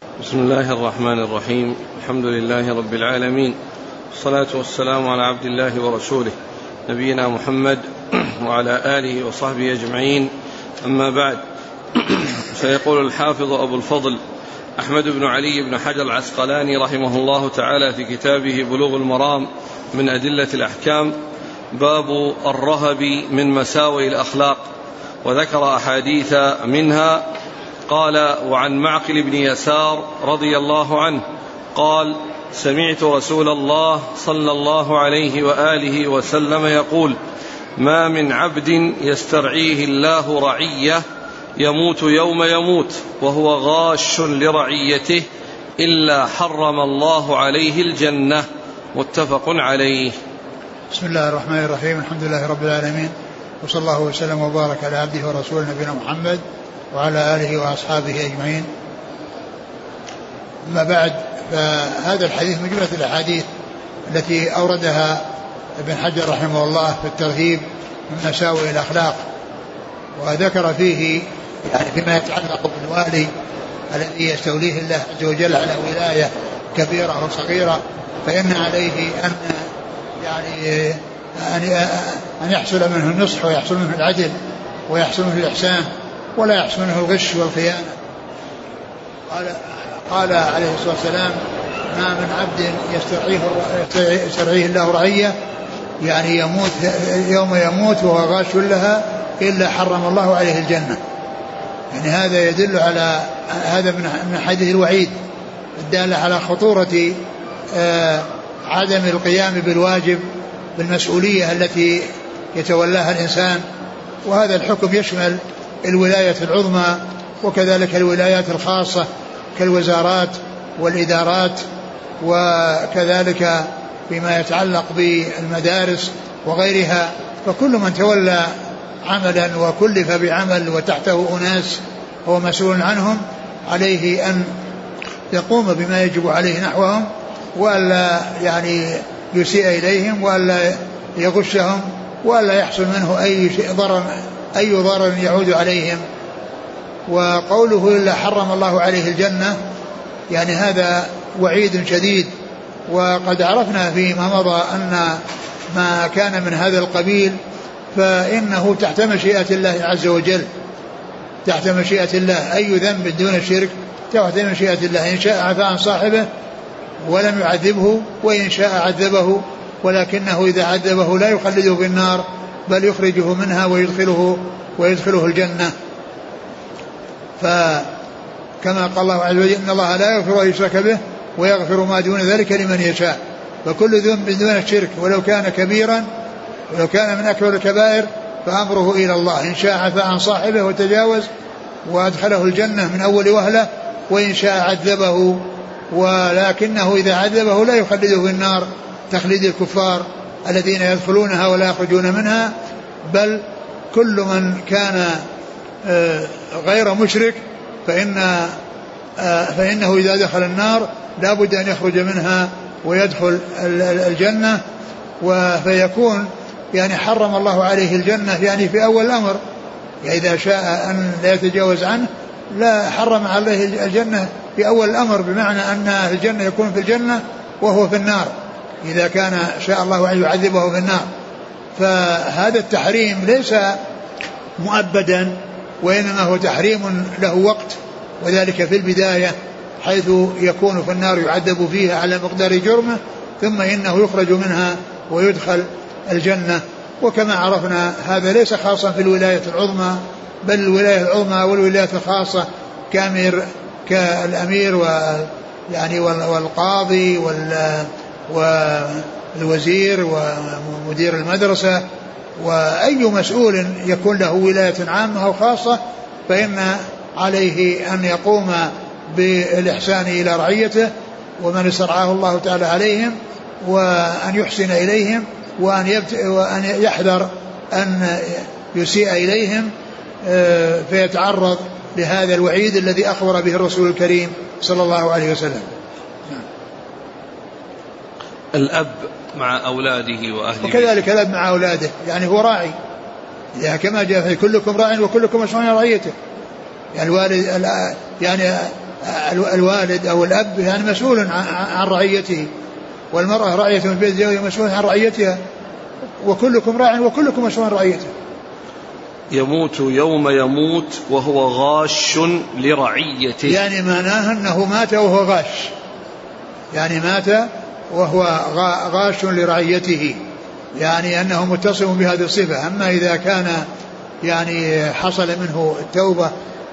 بسم الله الرحمن الرحيم. الحمد لله رب العالمين، والصلاة والسلام على عبد الله ورسوله نبينا محمد وعلى آله وصحبه أجمعين، أما بعد. سيقول الحافظ أبو الفضل أحمد بن علي بن حجر العسقلاني رحمه الله تعالى في كتابه بلوغ المرام من أدلة الأحكام: باب الرهب من مساوئ الأخلاق، وذكر أحاديث منها. قال: وعن معقل بن يسار رضي الله عنه قال: سمعت رسول الله صلى الله عليه وآله وسلم يقول: ما من عبد يسترعيه الله رعية يموت يوم يموت وهو غاش لرعيته إلا حرم الله عليه الجنة. متفق عليه. بسم الله الرحمن الرحيم. الحمد لله رب العالمين، وصلى الله وسلم وبارك على عبده ورسوله نبينا محمد وعلى آله وأصحابه أجمعين. أما بعد، فهذا الحديث من جملة الأحاديث التي أوردها ابن حجر رحمه الله في الترهيب من مساوئ الأخلاق، وذكر فيه يعني فيما يتعلق بالوالي الذي يستوليه الله عز وجل على ولاية كبيرة أو صغيرة، فإن عليه أن يحصل منه النصح، ويحصل منه العدل، ويحصل منه الإحسان، ولا يحصل منه الغش والخيانة. قال عليه الصلاة والسلام: ما من عبد يسترعيه الله رعية، يعني يموت يوم يموت وهو غاش لها، إلا حرم الله عليه الجنة. يعني هذا يدل على هذا من حديث الوعيد الدالة على خطورة عدم القيام بالواجب، بالمسؤولية التي يتولاها الإنسان. وهذا الحكم يشمل الولاية العظمى، وكذلك الولايات الخاصة كالوزارات والإدارات، وكذلك فيما يتعلق بالمدارس وغيرها. فكل من تولى عملا وكلف بعمل وتحته أناس هو مسؤول عنهم، عليه أن يقوم بما يجب عليه نحوهم، وألا يعني يسيء إليهم، وألا يغشهم، وألا يحصل منه أي ضرر يعود عليهم. وقوله إلا حرم الله عليه الجنة، يعني هذا وعيد شديد. وقد عرفنا فيما مضى أن ما كان من هذا القبيل فإنه تحت مشيئة الله عز وجل، تحت مشيئة الله. أي ذنب دون الشرك تحت مشيئة الله، إن شاء عفى عن صاحبه ولم يعذبه، وإن شاء عذبه، ولكنه إذا عذبه لا يخلده في النار، بل يخرجه منها ويدخله الجنة. فكما قال الله عز وجل: إن الله لا يغفر أن يشرك به ويغفر ما دون ذلك لمن يشاء. فكل ذنب دون الشرك ولو كان كبيرا، ولو كان من أكبر الكبائر، فأمره إلى الله. إن شاء عفى عن صاحبه وتجاوز وأدخله الجنة من أول وهلة، وإن شاء عذبه، ولكنه إذا عذبه لا يخلده في النار تخليد الكفار الذين يدخلونها ولا يخرجون منها، بل كل من كان غير مشرك فإنه إذا دخل النار لا بد أن يخرج منها ويدخل الجنة. فيكون يعني حرم الله عليه الجنة يعني في أول الأمر، يعني إذا شاء أن لا يتجاوز عنه لا حرم عليه الجنة في أول الأمر، بمعنى أن الجنة يكون في الجنة وهو في النار إذا كان شاء الله أن يعذبه في النار. فهذا التحريم ليس مؤبدا، وإنما هو تحريم له وقت، وذلك في البداية حيث يكون في النار يعذب فيها على مقدار جرمه، ثم إنه يخرج منها ويدخل الجنة. وكما عرفنا هذا ليس خاصا في الولاية العظمى، بل الولاية العظمى والولايات الخاصة كالأمير والقاضي والوزير ومدير المدرسة، وأي مسؤول يكون له ولاية عامة أو خاصة، فإن عليه أن يقوم بالإحسان إلى رعيته ومن استرعاه الله تعالى عليهم، وأن يحسن إليهم، وأن يحذر أن يسيء إليهم فيتعرض لهذا الوعيد الذي أخبر به الرسول الكريم صلى الله عليه وسلم. الأب مع أولاده وأهله، وكذلك الأب مع أولاده، يعني هو راعي، يعني كما جاء في كلكم راع وكلكم مسؤول عن رعيته. يعني الوالد يعني الوالد أو الأب يعني مسؤول عن رعيته، والمرأة راعية في البيت زوجها مسؤول عن رعيتها، وكلكم راع وكلكم مسؤول عن رعيته. يموت يوم يموت وهو غاش لرعيته، يعني معناه أنه مات وهو غاش، يعني مات وهو غاش لرعيته، يعني أنه متصف بهذه الصفة. أما إذا كان يعني حصل منه التوبة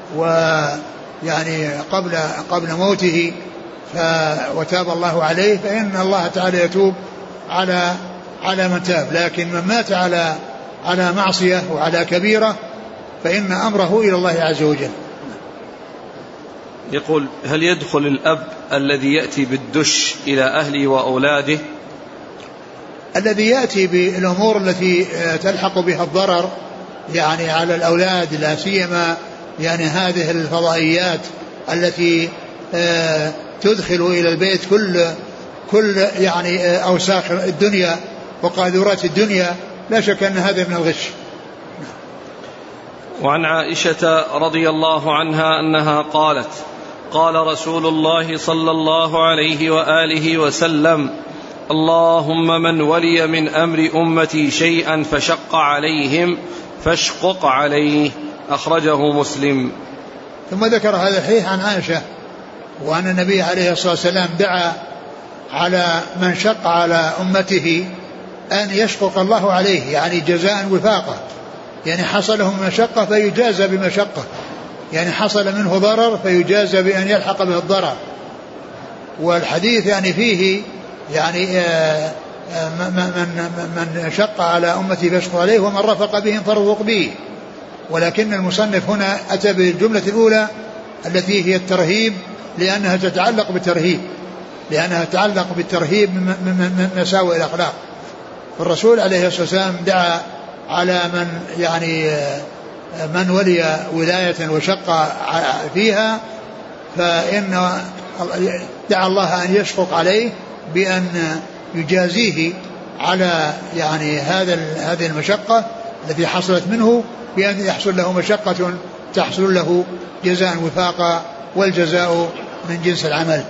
ويعني قبل موته وتاب الله عليه فإن الله تعالى يتوب على من تاب، لكن من مات على معصية وعلى كبيرة فإن أمره إلى الله عز وجل. يقول: هل يدخل الأب الذي يأتي بالدش إلى أهله وأولاده؟ الذي يأتي بالأمور التي تلحق بها الضرر يعني على الأولاد، لا سيما يعني هذه الفضائيات التي تدخل إلى البيت كل يعني أوساخ الدنيا وقاذورات الدنيا، لا شك أن هذا من الغش. وعن عائشة رضي الله عنها أنها قالت: قال رسول الله صلى الله عليه وآله وسلم: اللهم من ولي من أمر أمتي شيئا فشق عليهم فاشقق عليه. أخرجه مسلم. ثم ذكر هذا الحديث عن عائشة وأن النبي عليه الصلاة والسلام دعا على من شق على أمته أن يشقق الله عليه، يعني جزاء وفاقة، يعني حصل له مشقة فيجازى بمشقة، يعني حصل منه ضرر فيجازى بأن يلحق به الضرر. والحديث يعني فيه يعني من شق على أمتي فاشقق عليه ومن رفق بهم فارفق به، ولكن المصنف هنا أتى بالجملة الأولى التي هي الترهيب لأنها تتعلق بالترهيب من مساوئ الأخلاق. الرسول عليه الصلاة والسلام دعا على من يعني من ولي ولاية وشق فيها فإن دعا الله أن يشفق عليه بأن يجازيه على يعني هذه المشقة التي حصلت منه، بأن يحصل له مشقة تحصل له جزاء وفاقا، والجزاء من جنس العمل.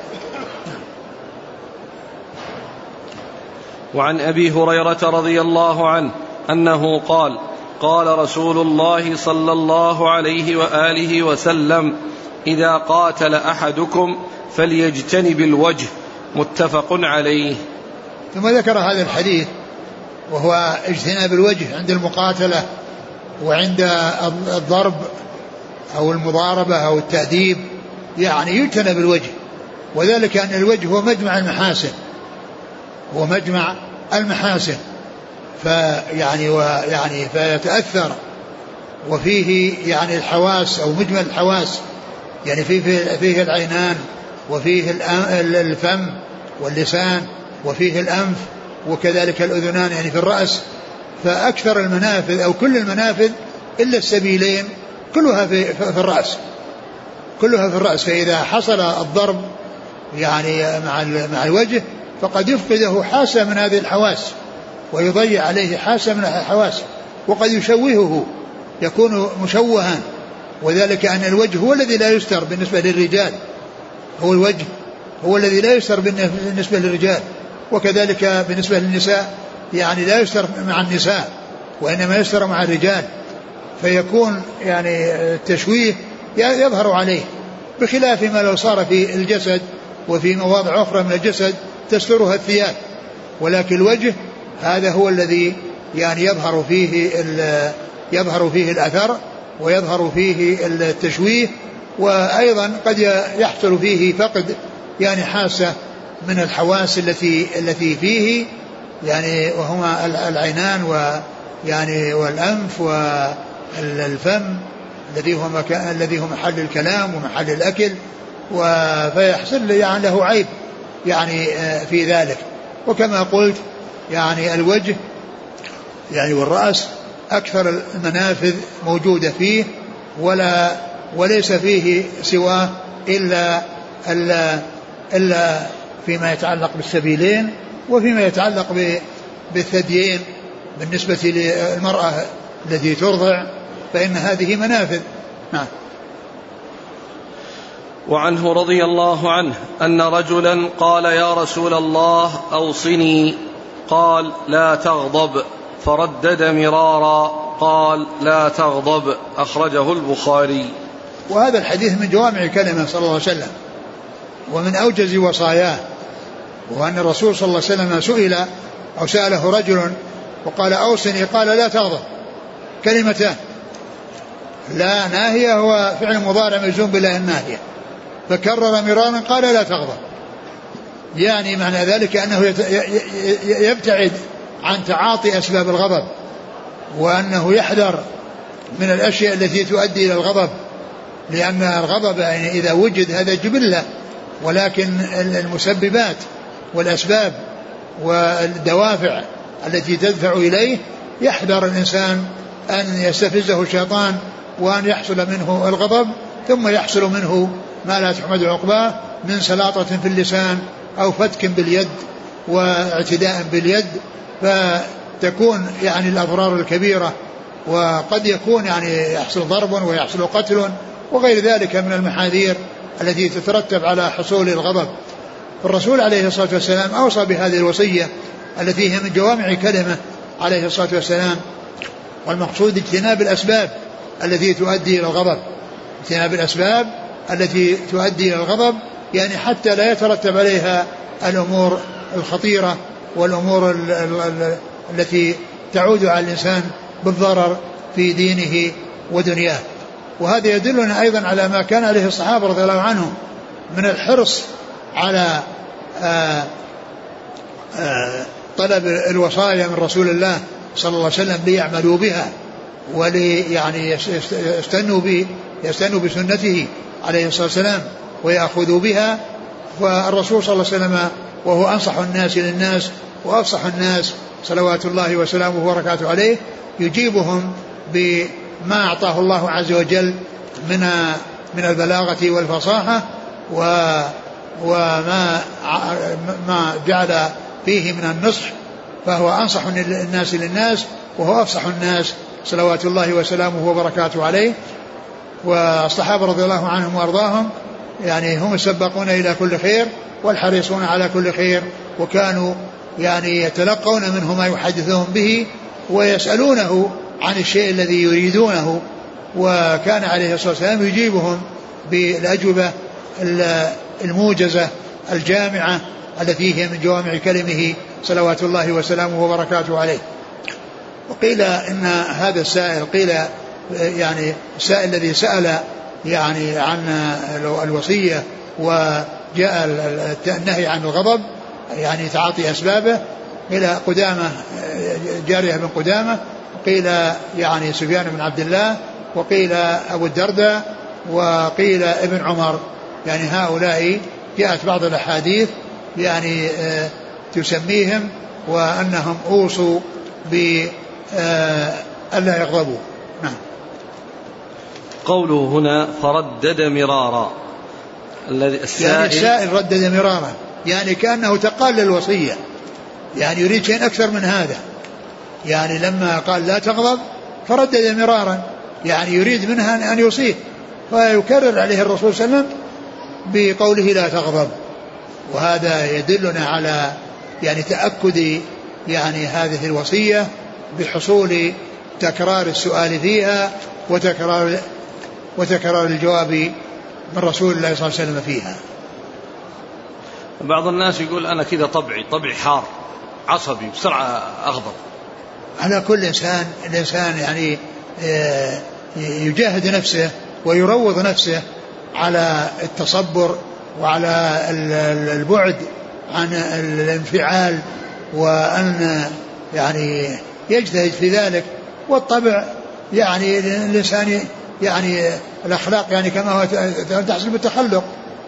وعن أبي هريرة رضي الله عنه أنه قال: قال رسول الله صلى الله عليه وآله وسلم: إذا قاتل أحدكم فليجتنب الوجه. متفق عليه. ثم ذكر هذا الحديث وهو اجتناب الوجه عند المقاتلة وعند الضرب أو المضاربة أو التأديب، يعني يجتنب الوجه، وذلك أن الوجه هو مجمع المحاسن فيتأثر، وفيه يعني الحواس أو مجمل الحواس، يعني فيه العينان وفيه الفم واللسان وفيه الأنف وكذلك الأذنان يعني في الرأس، فأكثر المنافذ أو كل المنافذ إلا السبيلين كلها في الرأس، فإذا حصل الضرب يعني مع الوجه فقد يفقده حاسة من هذه الحواس ويضيع عليه حاسة من الحواس، وقد يشوهه يكون مشوها، وذلك أن الوجه هو الذي لا يستر بالنسبة للرجال، هو الوجه هو الذي لا يستر بالنسبة للرجال، وكذلك بالنسبة للنساء يعني لا يستر مع النساء وإنما يستر مع الرجال، فيكون يعني التشويه يظهر عليه، بخلاف ما لو صار في الجسد وفي مواضع أخرى من الجسد تسترها الثياب، ولكن الوجه هذا هو الذي يعني يظهر فيه الأثر ويظهر فيه التشويه، وأيضا قد يحصل فيه فقد يعني حاسة من الحواس التي فيه، يعني وهما العينان ويعني والأنف والفم الذي هو محل الكلام ومحل الأكل، فيحصل يعني له عيب يعني في ذلك. وكما قلت يعني الوجه يعني والرأس أكثر المنافذ موجودة فيه، وليس فيه سواه إلا فيما يتعلق بالسبيلين وفيما يتعلق بالثديين بالنسبة للمرأة التي ترضع، فإن هذه منافذ. نعم. وعنه رضي الله عنه أن رجلا قال يا رسول الله أوصني، قال لا تغضب، فردد مرارا قال لا تغضب، أخرجه البخاري. وهذا الحديث من جوامع كلمة صلى الله عليه وسلم ومن أوجز وصاياه، وأن الرسول صلى الله عليه وسلم سئل أو سأله رجل وقال أوصني قال لا تغضب، كلمتان، لا ناهية هو فعل مضارع مجزوم بلا الناهية، فكرر مرارا قال لا تغضب، يعني معنى ذلك أنه يبتعد عن تعاطي أسباب الغضب، وأنه يحذر من الأشياء التي تؤدي إلى الغضب، لأن الغضب يعني إذا وجد هذا جبلة، ولكن المسببات والأسباب والدوافع التي تدفع إليه يحذر الإنسان أن يستفزه الشيطان وأن يحصل منه الغضب، ثم يحصل منه ما لا تحمد عقباه من سلاطة في اللسان أو فتك باليد واعتداء باليد، فتكون يعني الأضرار الكبيرة، وقد يكون يعني يحصل ضرب ويحصل قتل وغير ذلك من المحاذير التي تترتب على حصول الغضب. فالرسول عليه الصلاة والسلام أوصى بهذه الوصية التي هي من جوامع كلمة عليه الصلاة والسلام، والمقصود اجتناب الأسباب التي تؤدي إلى الغضب، اجتناب الأسباب التي تؤدي إلى الغضب، يعني حتى لا يترتب عليها الأمور الخطيرة والأمور التي تعود على الإنسان بالضرر في دينه ودنياه. وهذا يدلنا أيضا على ما كان عليه الصحابة رضي الله عنهم من الحرص على طلب الوصايا من رسول الله صلى الله عليه وسلم ليعملوا بها يعني يستنوا بسنته عليه الصلاة والسلام ويأخذوا بها. والرسول صلى الله عليه وسلم وهو أنصح الناس للناس وأفصح الناس صلوات الله وسلامه وبركاته عليه يجيبهم بما أعطاه الله عز وجل من البلاغة والفصاحة وما جعل فيه من النصح، فهو أنصح الناس للناس وهو أفصح الناس صلوات الله وسلامه وبركاته عليه. والصحابة رضي الله عنهم وأرضاهم يعني هم السباقون إلى كل خير والحريصون على كل خير، وكانوا يعني يتلقون منه ما يحدثهم به ويسألونه عن الشيء الذي يريدونه، وكان عليه الصلاة والسلام يجيبهم بالأجوبة الموجزة الجامعة التي هي من جوامع كلمه صلوات الله وسلامه وبركاته عليه. وقيل إن هذا السائل قيل يعني السائل الذي سأل يعني عن الوصية وجاء النهي عن الغضب يعني تعاطي أسبابه، قيل قدامة جارية بن قدامة، وقيل يعني سفيان بن عبد الله، وقيل أبو الدرداء، وقيل ابن عمر، يعني هؤلاء جاءت بعض الأحاديث يعني تسميهم وأنهم أوصوا بألا يغضبوا. نعم. قوله هنا فردد مرارا، يعني السائل ردد مرارا يعني كأنه تقال الوصية، يعني يريد شيء أكثر من هذا، يعني لما قال لا تغضب فردد مرارا يعني يريد منها أن يوصيه، فيكرر عليه الرسول صلى الله عليه وسلم بقوله لا تغضب. وهذا يدلنا على يعني تأكد يعني هذه الوصية بحصول تكرار السؤال فيها وتكرار الجواب من رسول الله صلى الله عليه وسلم فيها. بعض الناس يقول أنا كذا طبعي حار عصبي بسرعة أغضب. على كل الإنسان يعني يجاهد نفسه ويروض نفسه على التصبر وعلى البعد عن الانفعال، وأن يعني يجتهد في ذلك. والطبع يعني الإنسان يعني الأخلاق يعني كما هو تحصل بالتخلق.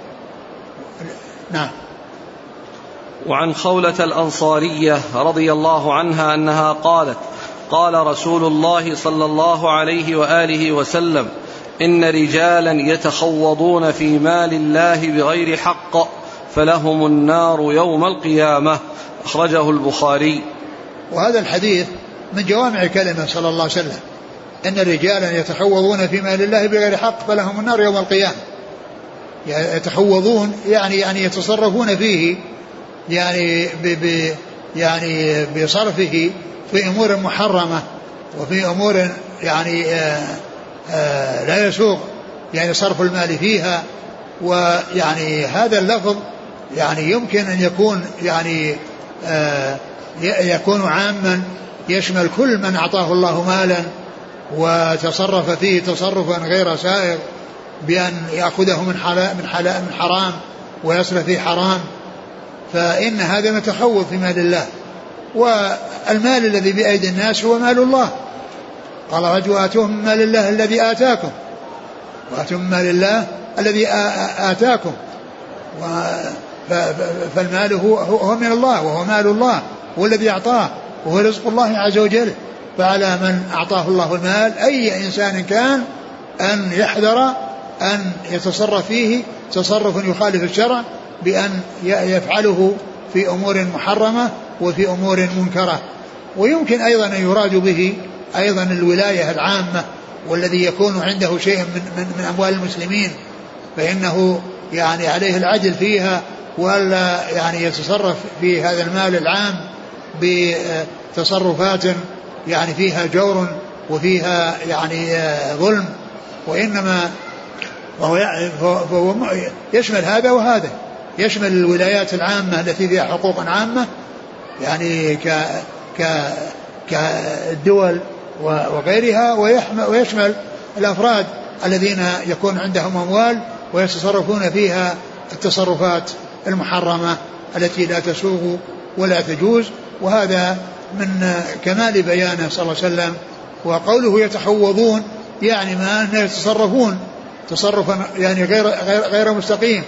نعم. وعن خولة الأنصارية رضي الله عنها أنها قالت قال رسول الله صلى الله عليه وآله وسلم إن رجالا يتخوضون في مال الله بغير حق فلهم النار يوم القيامة، أخرجه البخاري. وهذا الحديث من جوامع كلمة صلى الله عليه وسلم، إن رجالا يتخوضون في مال الله بغير حق فلهم النار يوم القيامة. يتخوضون يعني يتصرفون فيه يعني بصرفه في أمور محرمة وفي أمور لا يسوغ يعني صرف المال فيها. ويعني هذا اللفظ يعني يمكن أن يكون يكون عاما يشمل كل من أعطاه الله مالا وتصرف فيه تصرفا غير سائغ بأن يأخذه من حرام ويصرف فيه حرام، فإن هذا متخوض في مال الله. والمال الذي بأيدي الناس هو مال الله، قال رجل آتوهم من مال الله الذي آتاكم، وآتوهم من مال الله الذي آتاكم، فالمال هو من الله وهو مال الله، هو الذي أعطاه وهو رزق الله عز وجل. فعلى من أعطاه الله المال أي إنسان كان أن يحذر أن يتصرف فيه تصرف يخالف الشرع بأن يفعله في أمور محرمة وفي أمور منكرة. ويمكن أيضا أن يراد به أيضا الولاية العامة، والذي يكون عنده شيء من أموال المسلمين فإنه يعني عليه العدل فيها، ولا يعني يتصرف في هذا المال العام بتصرفات يعني فيها جور وفيها يعني ظلم. وإنما فهو يشمل هذا وهذا، يشمل الولايات العامة التي فيها حقوق عامة يعني كالدول وغيرها، ويشمل الأفراد الذين يكون عندهم أموال ويتصرفون فيها التصرفات المحرمة التي لا تسوغ ولا تجوز. وهذا من كمال بيانه صلى الله عليه وسلم. وقوله يتخوضون يعني ما أن يتصرفون تصرفا يعني غير مستقيم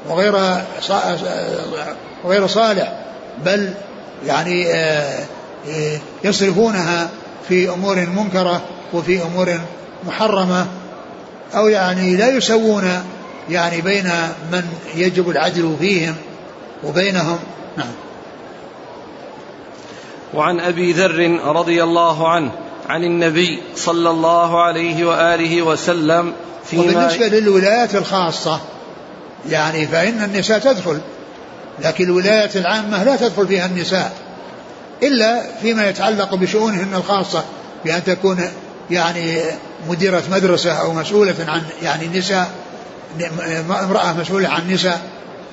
وغير صالح، بل يعني يصرفونها في أمور منكرة وفي أمور محرمة، أو يعني لا يسوون يعني بين من يجب العدل فيهم وبينهم. نعم. وعن أبي ذر رضي الله عنه عن النبي صلى الله عليه وآله وسلم وبالنسبة للولايات الخاصة يعني فإن النساء تدخل، لكن الولايات العامة لا تدخل فيها النساء إلا فيما يتعلق بشؤونهن الخاصة، بأن تكون يعني مديرة مدرسة أو مسؤولة عن يعني نساء، امرأة مسؤولة عن نساء،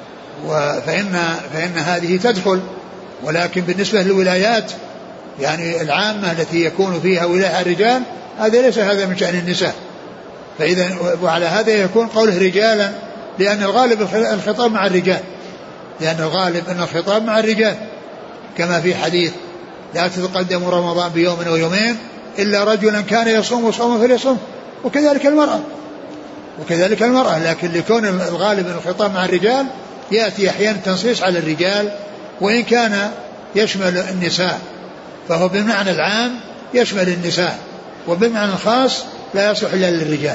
فإن هذه تدخل. ولكن بالنسبة للولايات يعني العامة التي يكون فيها ولاية الرجال هذا ليس هذا من شأن النساء. فإذا وعلى هذا يكون قوله رجالا، لأن الغالب الخطاب مع الرجال، لأن الغالب أن الخطاب مع الرجال، كما في حديث لا تتقدم رمضان بيوم أو يومين إلا رجلا كان يصوم صوما فليصوم، وكذلك المرأة. لكن لكون الغالب أن الخطاب مع الرجال يأتي أحيانا تنصيص على الرجال، وإن كان يشمل النساء فهو بالمعنى العام يشمل النساء، وبالمعنى الخاص لا يصح إلا للرجال.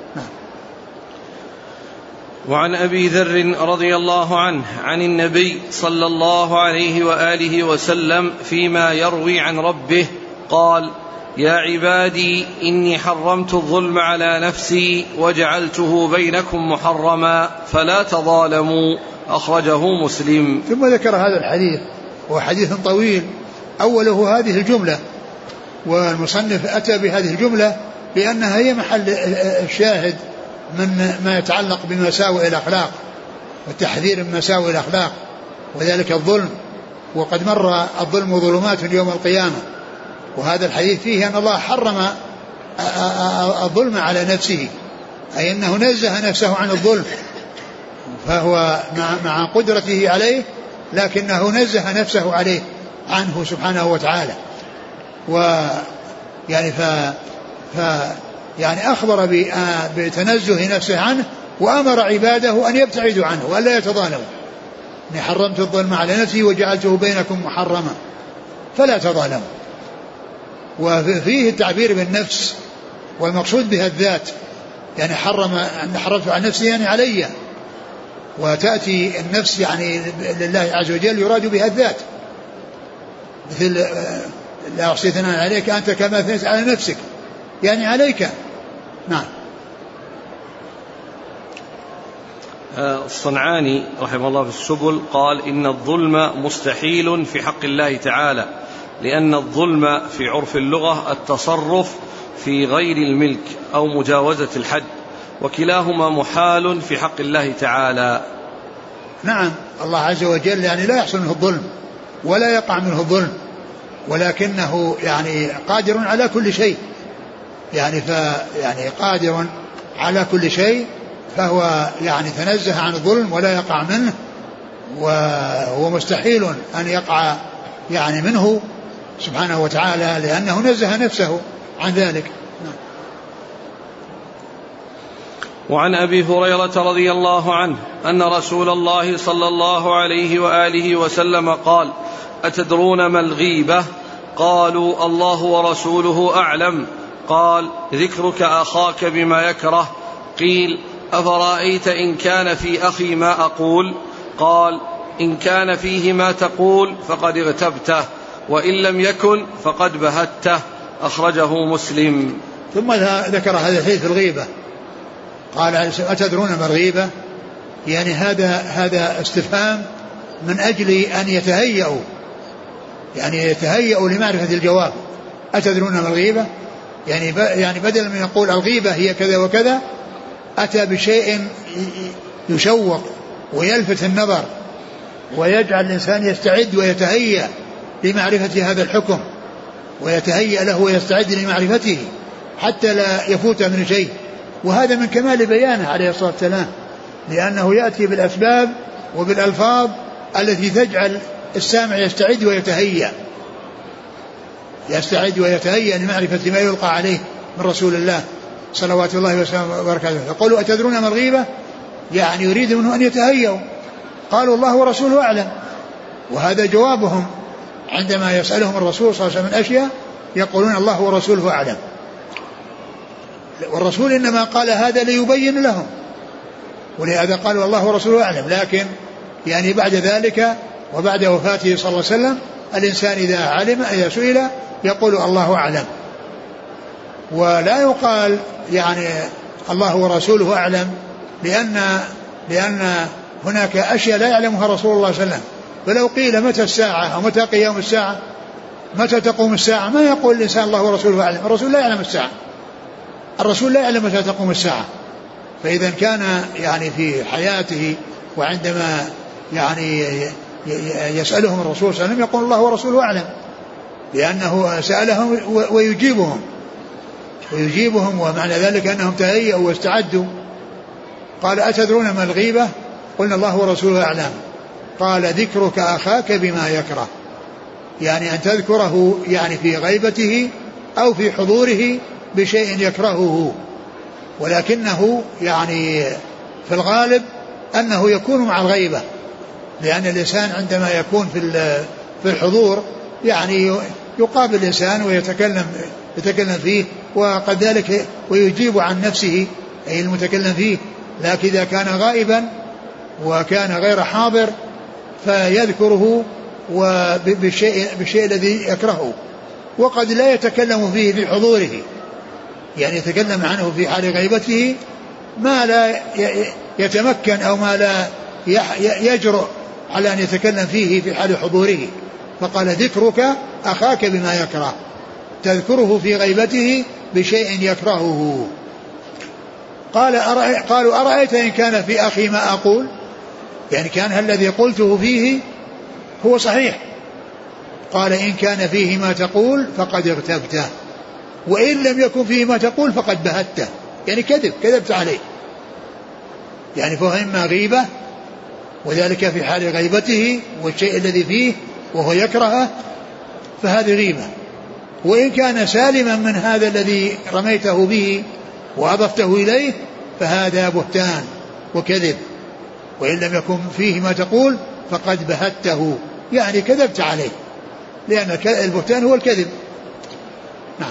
وعن أبي ذر رضي الله عنه عن النبي صلى الله عليه وآله وسلم فيما يروي عن ربه قال: يا عبادي إني حرمت الظلم على نفسي وجعلته بينكم محرما فلا تظالموا، أخرجه مسلم. ثم ذكر هذا الحديث، وهو حديث طويل، أوله هذه الجملة، والمصنف أتى بهذه الجملة لأنها هي محل الشاهد من ما يتعلق بمساوئ الأخلاق والتحذير من مساوئ الأخلاق، وذلك الظلم. وقد مر الظلم ظلمات يوم القيامة، وهذا الحديث فيه أن الله حرم الظلم على نفسه، أي أنه نزه نفسه عن الظلم، فهو مع قدرته عليه لكنه نزه نفسه عليه عنه سبحانه وتعالى. ويعني يعني أخبر بتنزه نفسه عنه، وأمر عباده أن يبتعدوا عنه وألا يتظالموا. إني حرمت الظلم على نفسي وجعلته بينكم محرما فلا تظالموا. وفيه التعبير بالنفس، والمقصود بها الذات، يعني حرمت على نفسي يعني علي، وتأتي النفس يعني لله عز وجل يراد بها الذات، مثل لا أحصي ثناء عليك أنت كما أثنيت على نفسك، يعني عليك. نعم. الصنعاني رحمه الله في السبل قال إن الظلم مستحيل في حق الله تعالى، لأن الظلم في عرف اللغة التصرف في غير الملك أو مجاوزة الحد، وكلاهما محال في حق الله تعالى. نعم، الله عز وجل يعني لا يحصل منه الظلم ولا يقع منه الظلم، ولكنه يعني قادر على كل شيء، يعني قادر على كل شيء، فهو يعني تنزه عن الظلم ولا يقع منه، وهو مستحيل أن يقع يعني منه سبحانه وتعالى، لأنه نزه نفسه عن ذلك. وعن أبي هريرة رضي الله عنه أن رسول الله صلى الله عليه وآله وسلم قال: أتدرون ما الغيبة؟ قالوا: الله ورسوله أعلم. قال: ذكرك أخاك بما يكره. قيل: أفرأيت إن كان في أخي ما أقول؟ قال: إن كان فيه ما تقول فقد اغتبته، وإن لم يكن فقد بهته. أخرجه مسلم. ثم ذكر هذا الحديث في الغيبة، قال: أتدرون ما الغيبة؟ يعني هذا استفهام من أجل أن يتهيئوا لمعرفة الجواب. أتدرون ما الغيبة؟ يعني بدل من يقول الغيبة هي كذا وكذا، أتى بشيء يشوق ويلفت النظر ويجعل الإنسان يستعد ويتهيأ لمعرفة هذا الحكم، ويتهيأ له ويستعد لمعرفته حتى لا يفوت من شيء. وهذا من كمال بيانه عليه الصلاة والسلام، لأنه يأتي بالأسباب وبالألفاظ التي تجعل السامع يستعد ويتهيأ لمعرفة ما يلقى عليه من رسول الله صلوات الله وسلامه وبركاته. يقولوا: أتدرون ما الغيبة؟ يعني يريد منه أن يتهيأوا. قالوا: الله ورسوله أعلم. وهذا جوابهم عندما يسألهم الرسول صلى الله عليه وسلم من أشياء، يقولون: الله ورسوله أعلم. والرسول إنما قال هذا ليبين لهم، ولهذا قالوا: الله ورسوله أعلم. لكن يعني بعد ذلك وبعد وفاته صلى الله عليه وسلم، الإنسان إذا سئل يقول: الله أعلم، ولا يقال يعني الله ورسوله أعلم، لأن هناك أشياء لا يعلمها رسول الله صلى الله عليه وسلم. فلو قيل متى الساعة أو متى قيام الساعة، متى تقوم الساعة، ما يقول الإنسان الله ورسوله أعلم. الرسول لا يعلم الساعة، الرسول لا يعلم متى تقوم الساعة. فإذا كان يعني في حياته وعندما يعني يسألهم الرسول صلى الله عليه وسلم يقول: الله ورسوله أعلم، لأنه سألهم ويجيبهم ومعنى ذلك أنهم تهيئوا واستعدوا. قال: أتدرون ما الغيبة؟ قلنا: الله ورسوله أعلم. قال: ذكرك أخاك بما يكره، يعني أن تذكره يعني في غيبته أو في حضوره بشيء يكرهه، ولكنه يعني في الغالب أنه يكون مع الغيبة، لأن الإنسان عندما يكون في الحضور يعني يقابل الإنسان ويتكلم فيه، وقد ذلك ويجيب عن نفسه أي المتكلم فيه. لكن إذا كان غائبا وكان غير حاضر فيذكره بالشيء الذي يكرهه، وقد لا يتكلم فيه في حضوره، يعني يتكلم عنه في حال غيبته ما لا يتمكن أو ما لا يجرؤ على أن يتكلم فيه في حال حضوره. فقال: ذكرك أخاك بما يكره، تذكره في غيبته بشيء يكرهه. قالوا: أرأيت إن كان في أخي ما أقول؟ يعني كان الذي قلته فيه هو صحيح. قال: إن كان فيه ما تقول فقد اغتبته، وإن لم يكن فيه ما تقول فقد بهته، يعني كذبت عليه. يعني فهو إما غيبة، وذلك في حال غيبته والشيء الذي فيه وهو يكرهه فهذه غيبة، وإن كان سالما من هذا الذي رميته به وأضفته إليه فهذا بهتان وكذب. وإن لم يكن فيه ما تقول فقد بهته، يعني كذبت عليه، لأن البهتان هو الكذب. نعم.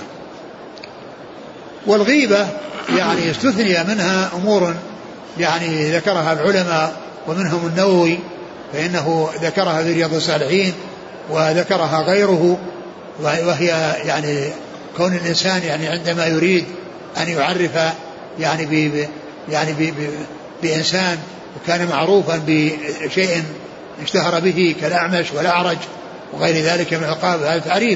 والغيبة يعني استثني منها أمور يعني ذكرها العلماء، ومنهم النووي فإنه ذكرها في رياض الصالحين، وذكرها غيره، وهي يعني كون الإنسان يعني عندما يريد أن يعرف يعني بإنسان وكان معروفا بشيء اشتهر به كالأعمش والأعرج وغير ذلك من الألقاب، هذا تعريف.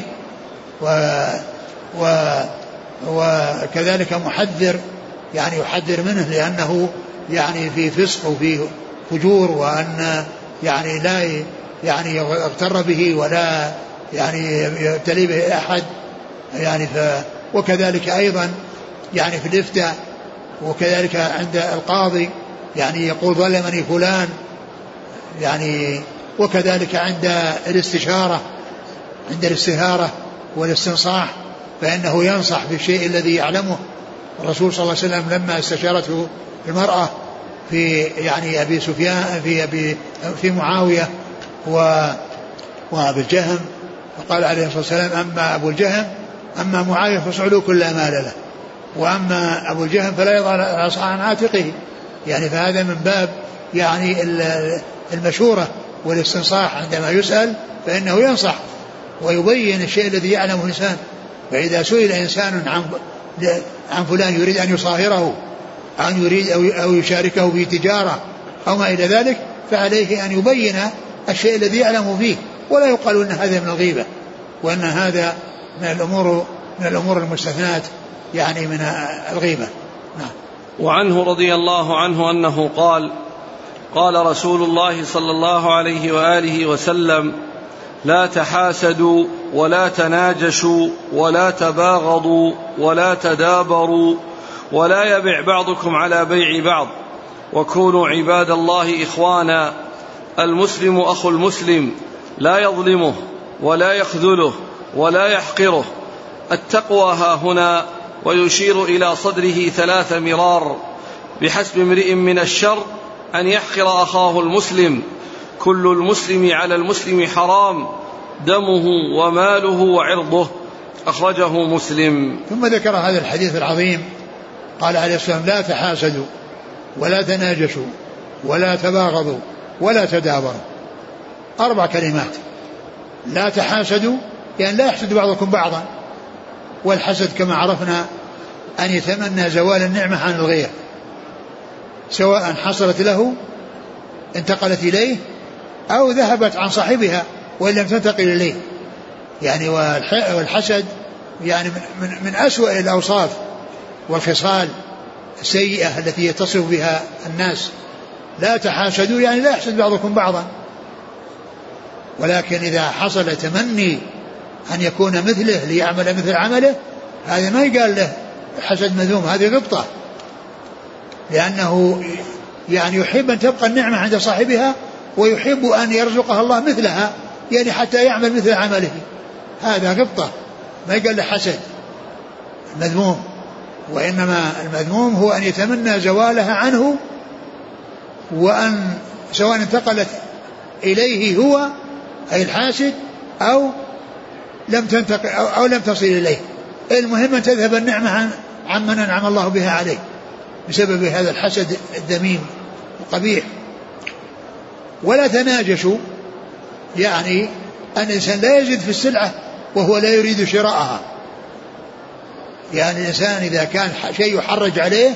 وكذلك محذر، يعني يحذر منه لأنه يعني في فسق وفي فجور، وأن يعني لا يعني يغتر به ولا يعني يبتلي به أحد يعني. وكذلك أيضا يعني في الإفتاء، وكذلك عند القاضي يعني يقول ظلمني فلان يعني. وكذلك عند الاستشارة، عند الاستهارة والاستنصاح، فإنه ينصح بالشيء الذي يعلمه. الرسول صلى الله عليه وسلم لما استشارته المرأة في يعني أبي سفيان في معاوية وأبي الجهم، فقال عليه الصلاة والسلام: أما أبو الجهم أما معاوية فصعلوا كل مال له، وأما أبو الجهم فلا يضع العصا عن عاتقه. يعني فهذا من باب يعني المشورة والاستنصاح، عندما يسأل فإنه ينصح ويبين الشيء الذي يعلمه الإنسان. فإذا سئل إنسان عن فلان يريد أن يصاهره أو يريد أو يشاركه في تجارة أو ما إلى ذلك، فعليه أن يبين الشيء الذي يعلم فيه، ولا يقال أن هذا من الغيبة وأن هذا من الأمور المستثنات يعني من الغيبة. نعم. وعنه رضي الله عنه أنه قال: قال رسول الله صلى الله عليه وآله وسلم: لا تحاسدوا ولا تناجشوا ولا تباغضوا ولا تدابروا ولا يبع بعضكم على بيع بعض، وكونوا عباد الله إخوانا، المسلم أخو المسلم، لا يظلمه ولا يخذله ولا يحقره. التقوى ها هنا، ويشير إلى صدره 3 مرار: بحسب امرئ من الشر أن يحقر أخاه المسلم، كل المسلم على المسلم حرام، دمه وماله وعرضه. أخرجه مسلم. ثم ذكر هذا الحديث العظيم، قال عليه الصلاة والسلام: لا تحاسدوا ولا تناجشوا ولا تباغضوا ولا تدابروا. 4 كلمات: لا تحاسدوا يعني لا يحسد بعضكم بعضا، والحسد كما عرفنا أن يتمنى زوال النعمة عن الغير، سواء حصلت له انتقلت إليه أو ذهبت عن صاحبها وإن لم تنتقل إليه. يعني والحسد يعني من أسوأ الأوصاف والخصال السيئة التي يتصف بها الناس. لا تحاسدوا يعني لا يحسد بعضكم بعضا، ولكن إذا حصل تمني أن يكون مثله ليعمل مثل عمله، هذا ما يقال له حسد مذموم، هذه غبطة، لأنه يعني يحب أن تبقى النعمة عند صاحبها ويحب أن يرزقها الله مثلها، يعني حتى يعمل مثل عمله. هذا غبطة، ما يقال له حسد مذموم. وإنما المذموم هو أن يتمنى زوالها عنه، وأن سواء انتقلت إليه هو أي الحاسد أو لم تنتقل أو لم تصل إليه. المهم أن تذهب النعمة عن من أنعم الله بها عليه بسبب هذا الحسد الذميم القبيح. ولا تناجشوا يعني أن الإنسان لا يزيد في السلعة وهو لا يريد شراءها. يعني الإنسان إذا كان شيء يحرج عليه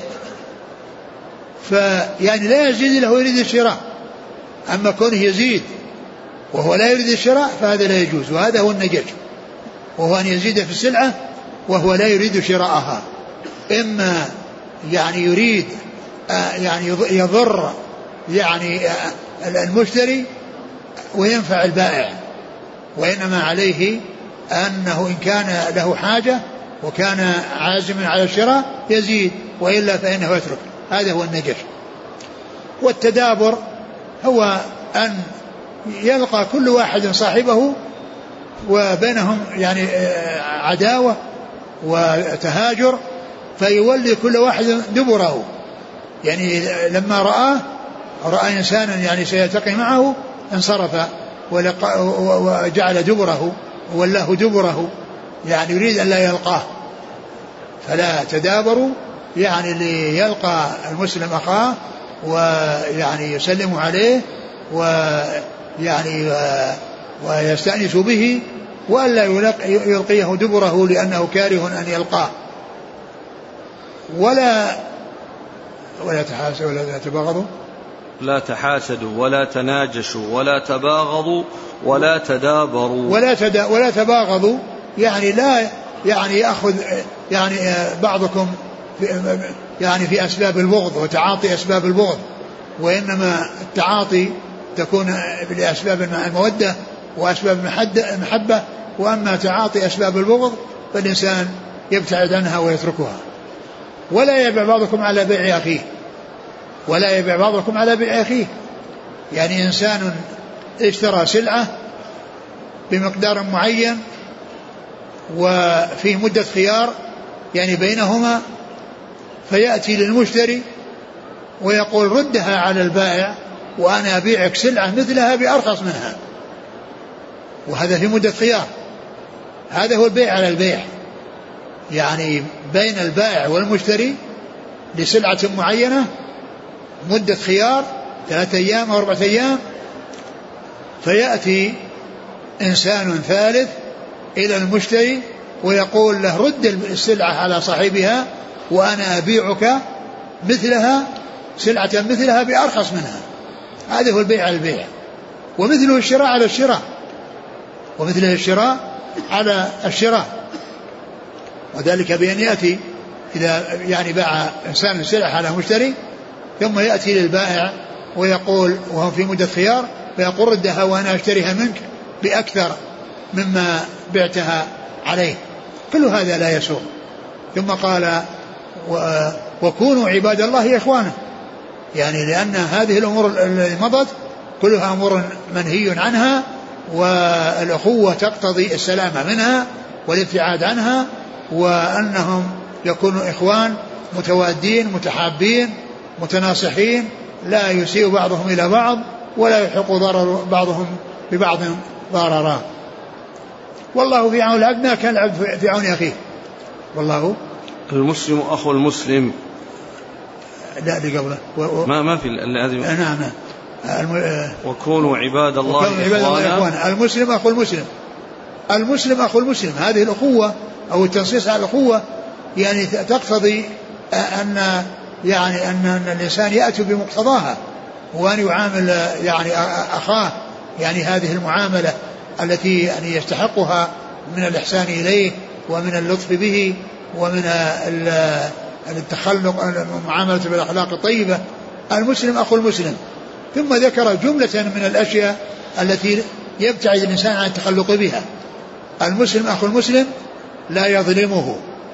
فيعني لا يزيد له يريد الشراء، أما كونه يزيد وهو لا يريد الشراء فهذا لا يجوز، وهذا هو النجش، وهو أن يزيد في السلعة وهو لا يريد شراءها. إما يعني يريد يعني يضر يعني المشتري وينفع البائع، وإنما عليه أنه إن كان له حاجة وكان عازما على الشراء يزيد، وإلا فإنه يترك. هذا هو النجش. والتدابر هو أن يلقى كل واحد صاحبه وبينهم يعني عداوة وتهاجر، فيولي كل واحد دبره. يعني لما رأى إنسانا يعني سيلتقي معه انصرف وجعل دبره وولاه دبره، يعني يريد أن لا يلقاه. فلا تدابروا يعني ليلقى المسلم أخاه ويعني يسلم عليه ويعني ويستأنس به، وألا يلقيه دبره لأنه كاره أن يلقاه. ولا ولا تحاسدوا ولا تباغضوا لا تحاسدوا ولا تناجشوا ولا تباغضوا ولا تدابروا ولا تباغضوا، يعني لا يعني يأخذ يعني بعضكم يعني في أسباب البغض وتعاطي أسباب البغض، وإنما التعاطي تكون لأسباب المودة وأسباب المحبة، وأما تعاطي أسباب البغض فالإنسان يبتعد عنها ويتركها. ولا يبيع بعضكم على بيع أخيه، ولا يبيع بعضكم على بيع أخيه، يعني إنسان اشترى سلعة بمقدار معين وفي مدة خيار يعني بينهما، فيأتي للمشتري ويقول ردها على البائع وأنا أبيعك سلعة مثلها بأرخص منها، وهذا في مدة خيار. هذا هو البيع على البيع، يعني بين البائع والمشتري لسلعة معينة مدة خيار 3 أيام أو 4 أيام، فيأتي إنسان ثالث إلى المشتري ويقول له رد السلعة على صاحبها وأنا أبيعك مثلها سلعة مثلها بأرخص منها. هذا هو البيع على البيع. ومثله الشراء على الشراء، ومثله الشراء على الشراء، وذلك بأن يأتي إذا يعني باع إنسان السلعة على مشتري ثم يأتي للبائع ويقول وهو في مدة خيار فيقول ردها وأنا أشتريها منك بأكثر مما بعتها عليه. كل هذا لا يسوغ. ثم قال وكونوا عباد الله إخوانا، يعني لأن هذه الأمور التي مضت كلها أمور منهي عنها، والأخوة تقتضي السلامة منها والابتعاد عنها، وأنهم يكونوا إخوان متوادين متحابين متناصحين لا يسيء بعضهم إلى بعض ولا يحق ضرر بعضهم ببعض ضررا. والله في عون العبد ما كان العبد في عون أخيه. والله المسلم أخو المسلم. لا اللي قبله ما في هذه. نعم. وكونوا عباد الله إخوانا. المسلم أخو المسلم، المسلم أخو المسلم. هذه الأخوة أو التنصيص على الأخوة يعني تقتضي أن يعني أن الإنسان يأتي بمقتضاها وأن يعامل يعني أخاه يعني هذه المعاملة التي يعني يستحقها من الإحسان إليه ومن اللطف به ومن التخلق معاملة بالأخلاق الطيبة. المسلم أخو المسلم. ثم ذكر جملة من الأشياء التي يبتعد الإنسان عن التخلق بها. المسلم أخو المسلم لا يظلمه،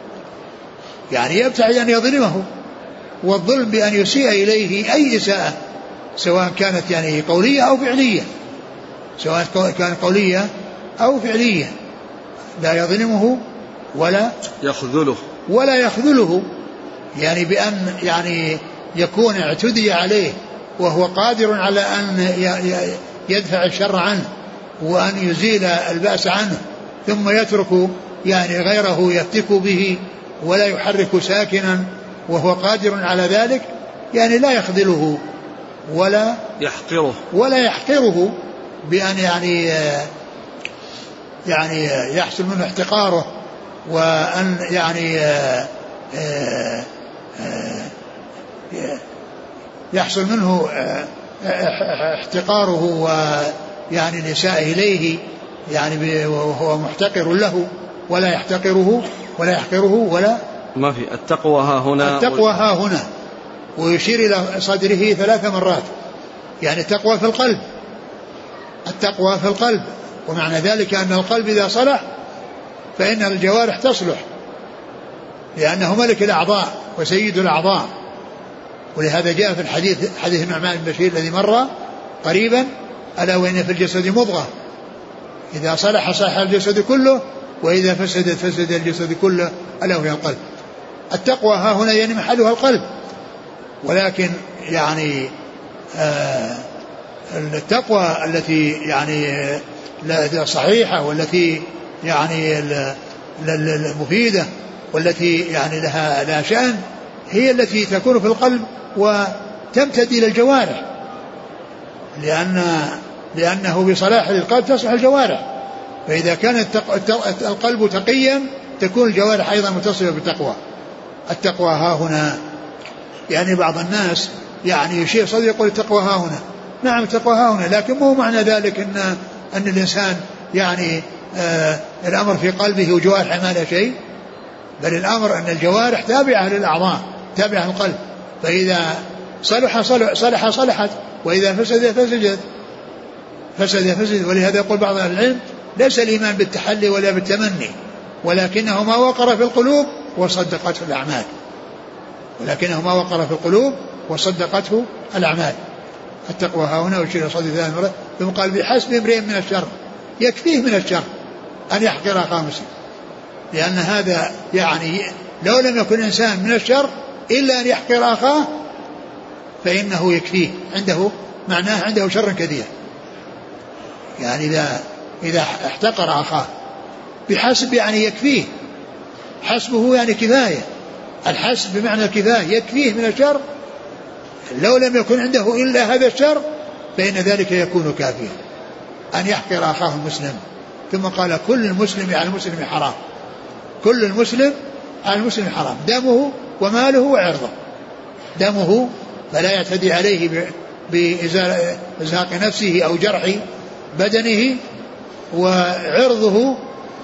يعني يبتعد أن يظلمه، والظلم بأن يسيء إليه أي إساءة سواء كانت يعني قولية أو فعلية، سواء كانت قولية أو فعلية. لا يظلمه ولا يخذله يعني بأن يعني يكون اعتدي عليه وهو قادر على أن يدفع الشر عنه وأن يزيل البأس عنه، ثم يترك يعني غيره يفتك به ولا يحرك ساكنا وهو قادر على ذلك، يعني لا يخذله ولا يحقره بأن يعني يحصل منه احتقاره، وأن يعني يحصل منه احتقاره ويعني الإساءة إليه يعني وهو محتقر له ولا يحتقره ولا يحقره ولا ما في. التقوى ها هنا ويشير إلى صدره 3 مرات، يعني التقوى في القلب، التقوى في القلب، ومعنى ذلك أن القلب إذا صلح فإن الجوارح تصلح، لأنه ملك الأعضاء وسيد الأعضاء. ولهذا جاء في الحديث حديث النعمان بن بشير الذي مر قريبا ألا وإن في الجسد مضغة إذا صلح صح الجسد كله وإذا فسد الجسد كله ألا وهي القلب. التقوى ها هنا يعني محلها القلب، ولكن يعني التقوى التي يعني صحيحة والتي يعني المفيدة والتي يعني لها شأن هي التي تكون في القلب وتمتد إلى الجوارح، لأنه بصلاح القلب تصلح الجوارح، فإذا كان القلب تقيا تكون الجوارح أيضا متصلة بالتقوى. التقوى ها هنا يعني بعض الناس يعني يشير صدره يقول التقوى ها هنا. نعم التقوى ها هنا، لكن مو معنى ذلك أن الإنسان يعني الأمر في قلبه وجوارحه ما لا شيء، بل الأمر أن الجوارح تابعة للأعضاء، تابعة للقلب، فإذا صلحت، وإذا فسد. ولهذا يقول بعض أهل العلم ليس الإيمان بالتحلي ولا بالتمني، ولكنه ما وقر في القلوب وصدقته الأعمال. التقوى ها هنا ويشير صدر ثلاث مرات ثم قال بحسب امرئ من الشر، يكفيه من الشر أن يحقر أخاه مسلم، لأن هذا يعني لو لم يكن إنسان من الشر إلا أن يحقر أخاه فإنه يكفيه، معناه عنده شر كثير. يعني إذا احتقر أخاه بحسب يعني يكفيه، حسبه يعني كفاية، الحسب بمعنى الكفاية، يكفيه من الشر، لو لم يكن عنده إلا هذا الشر فإن ذلك يكون كافيا أن يحقر أخاه المسلم. ثم قال كل المسلم على المسلم حرام، كل المسلم على المسلم حرام، دمه وماله وعرضه. دمه فلا يعتدي عليه بإزهاق نفسه أو جرح بدنه، وعرضه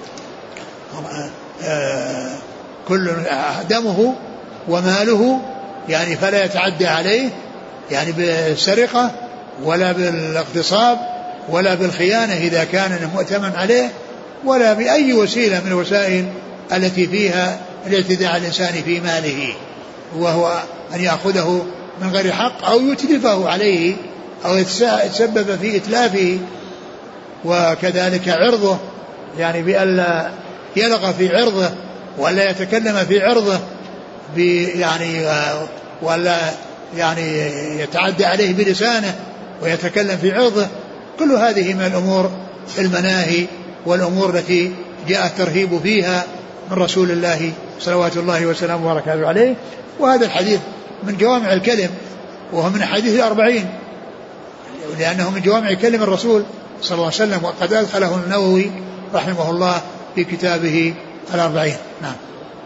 كل دمه وماله يعني فلا يتعدى عليه، يعني بالسرقة ولا بالاغتصاب ولا بالخيانة إذا كان مؤتمن عليه، ولا بأي وسيلة من الوسائل التي فيها الاعتداء على الإنسان في ماله، وهو أن يأخذه من غير حق أو يتلفه عليه أو يتسبب في إتلافه. وكذلك عرضه، يعني بألا يلغى في عرضه ولا يتكلم في عرضه يعني ولا يعني يتعدى عليه بلسانه ويتكلم في عرضه. كل هذه من الأمور المناهي والأمور التي جاء الترهيب فيها من رسول الله صلوات الله وسلامه وبركاته عليه. وهذا الحديث من جوامع الكلم، وهو من حديث 40، لأنه من جوامع كلم الرسول صلى الله عليه وسلم، وقد أدخله النووي رحمه الله في كتابه 40. نعم.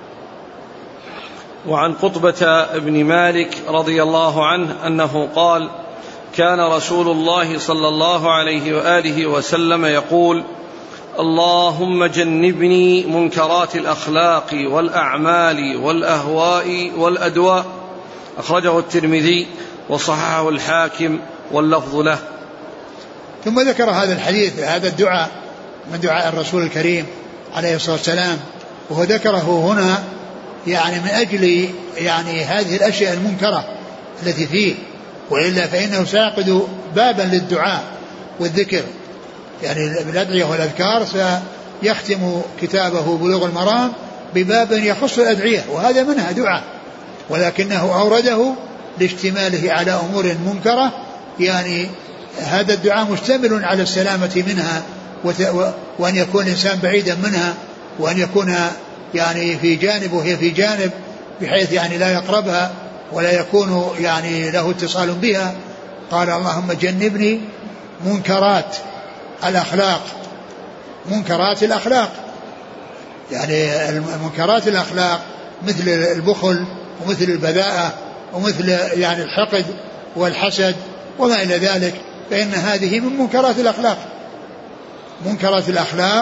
وعن قطبة بن مالك رضي الله عنه أنه قال: كان رسول الله صلى الله عليه وآله وسلم يقول: اللهم جنبني منكرات الأخلاق والأعمال والأهواء والأدواء. أخرجه الترمذي وصححه الحاكم واللفظ له. ثم ذكر هذا الحديث، هذا الدعاء من دعاء الرسول الكريم عليه الصلاة والسلام، وهو ذكره هنا يعني من أجل يعني هذه الأشياء المنكرة التي فيه، وإلا فإنه سيعقد بابا للدعاء والذكر، يعني بالأدعية والأذكار سيختم كتابه بلوغ المرام بباب يخص الأدعية، وهذا منها دعاء، ولكنه أورده لاشتماله على أمور منكرة، يعني هذا الدعاء مشتمل على السلامة منها، وأن يكون الإنسان بعيدا منها، وأن يكون يعني في جانب وهي في جانب، بحيث يعني لا يقربها ولا يكون يعني له اتصال بها. قال: اللهم جنبني منكرات الأخلاق. منكرات الأخلاق يعني منكرات الأخلاق مثل البخل ومثل البذاءة ومثل يعني الحقد والحسد وما إلى ذلك، فإن هذه من منكرات الأخلاق. منكرات الأخلاق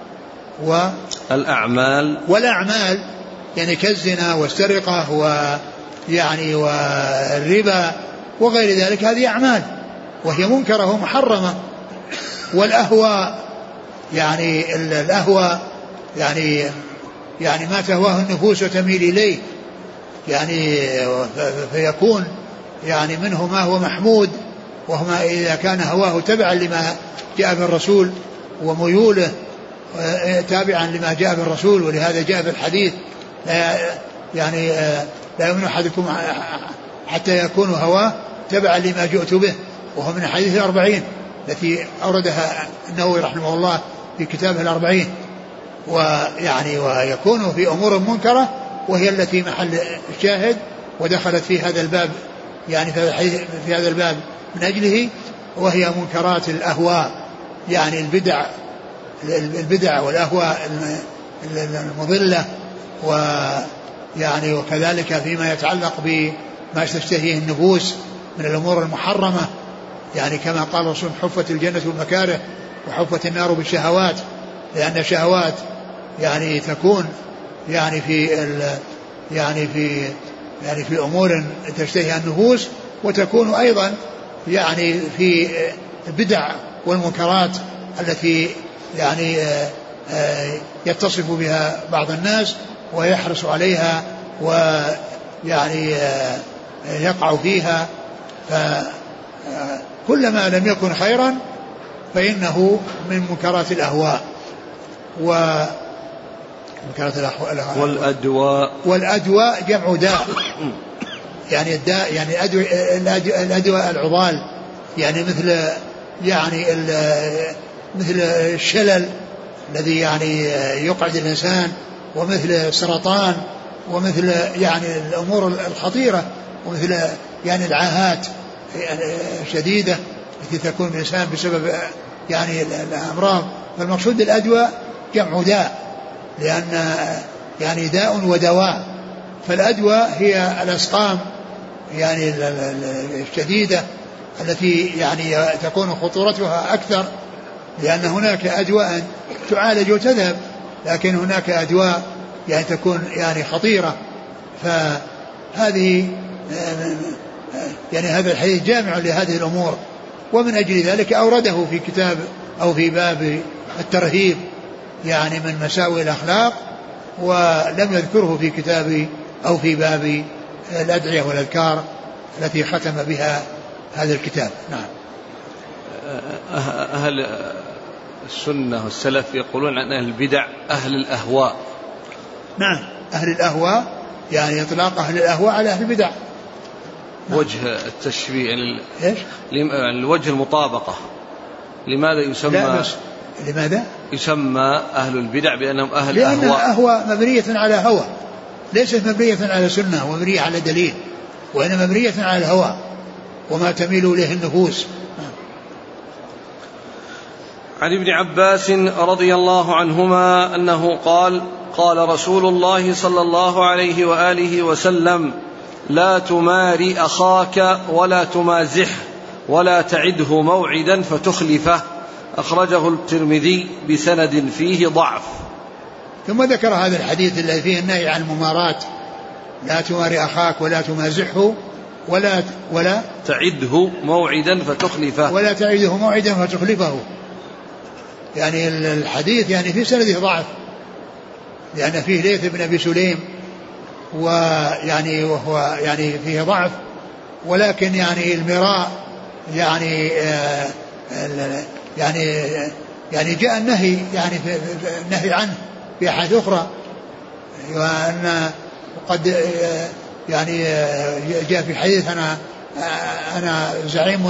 والأعمال يعني كالزنا والسرقة ويعني والربا وغير ذلك، هذه أعمال وهي منكرة ومحرمة. والأهواء يعني الأهواء يعني ما تهواه النفوس وتميل إليه، يعني فيكون يعني منه ما هو محمود، وهما إذا كان هواه تبعا لما جاء بالرسول وميوله تابعا لما جاء بالرسول. ولهذا جاء في الحديث: لا يؤمن أحدكم حتى يكون هواه تبعا لما جئت به، وهو من حديث 40 التي أوردها النووي رحمه الله في كتابه 40. ويعني ويكون في أمور منكرة وهي التي محل الشاهد ودخلت في هذا الباب، يعني في هذا الباب من أجله، وهي منكرات الأهواء، يعني البدع والأهواء المضلة، ويعني وكذلك فيما يتعلق ما تشتهيه النفوس من الأمور المحرمة، يعني كما قال الرسول حفت الجنة بالمكاره وحفت النار بالشهوات، لأن الشهوات يعني تكون يعني في أمور تشتهيها النفوس، وتكون أيضا يعني في البدع والمنكرات التي يعني يتصف بها بعض الناس ويحرص عليها ويعني يقع فيها، فكلما لم يكن خيرا فإنه من منكرات الأهواء والأدواء جمع داء، يعني الداء يعني الأدواء العضال، يعني مثل الشلل الذي يعني يقعد الإنسان، ومثل السرطان، ومثل يعني الأمور الخطيرة، ومثل يعني العاهات الشديدة التي تكون الإنسان بسبب يعني الأمراض. فالمقصود الأدواء جمع داء، لأن يعني داء ودواء، فالأدواء هي الأسقام يعني الشديدة التي يعني تكون خطورتها أكثر، لأن هناك أدواء تعالج وتذهب، لكن هناك أدواء يعني تكون يعني خطيرة. فهذه يعني هذا الحديث جامع لهذه الأمور، ومن أجل ذلك أورده في كتاب أو في باب الترهيب يعني من مساوئ الأخلاق، ولم يذكره في كتاب أو في باب الأدعية والأذكار التي ختم بها هذا الكتاب. نعم. أهل السنة والسلف يقولون عن أهل البدع أهل الأهواء. نعم، أهل الأهواء يعني إطلاق أهل الأهواء على أهل البدع. نعم. وجه التشبيه إيش؟ الوجه المطابقة، لماذا يسمى لماذا يسمى أهل البدع بأنهم أهل الأهواء؟ لأن الأهواء مبنية على هوى، ليست مبنية على سنة ومبنية على دليل، وإنما مبنية على الهوى وما تميل إليه النفوس. عن ابن عباس رضي الله عنهما أنه قال: قال رسول الله صلى الله عليه وآله وسلم: لا تماري أخاك ولا تمازحه ولا تعده موعدا فتخلفه. أخرجه الترمذي بسند فيه ضعف. ثم ذكر هذا الحديث الذي فيه النهي عن الممارات: لا تماري أخاك ولا تمازحه ولا تعده موعدا فتخلفه، ولا تعده موعدا فتخلفه. يعني الحديث يعني في سنده ضعف، لأن فيه ليث بن أبي سليم، وهو يعني فيه ضعف، ولكن يعني المراء يعني جاء النهي يعني النهي عنه في أحاديث أخرى، وأن قد يعني جاء في حديث: أنا زعيم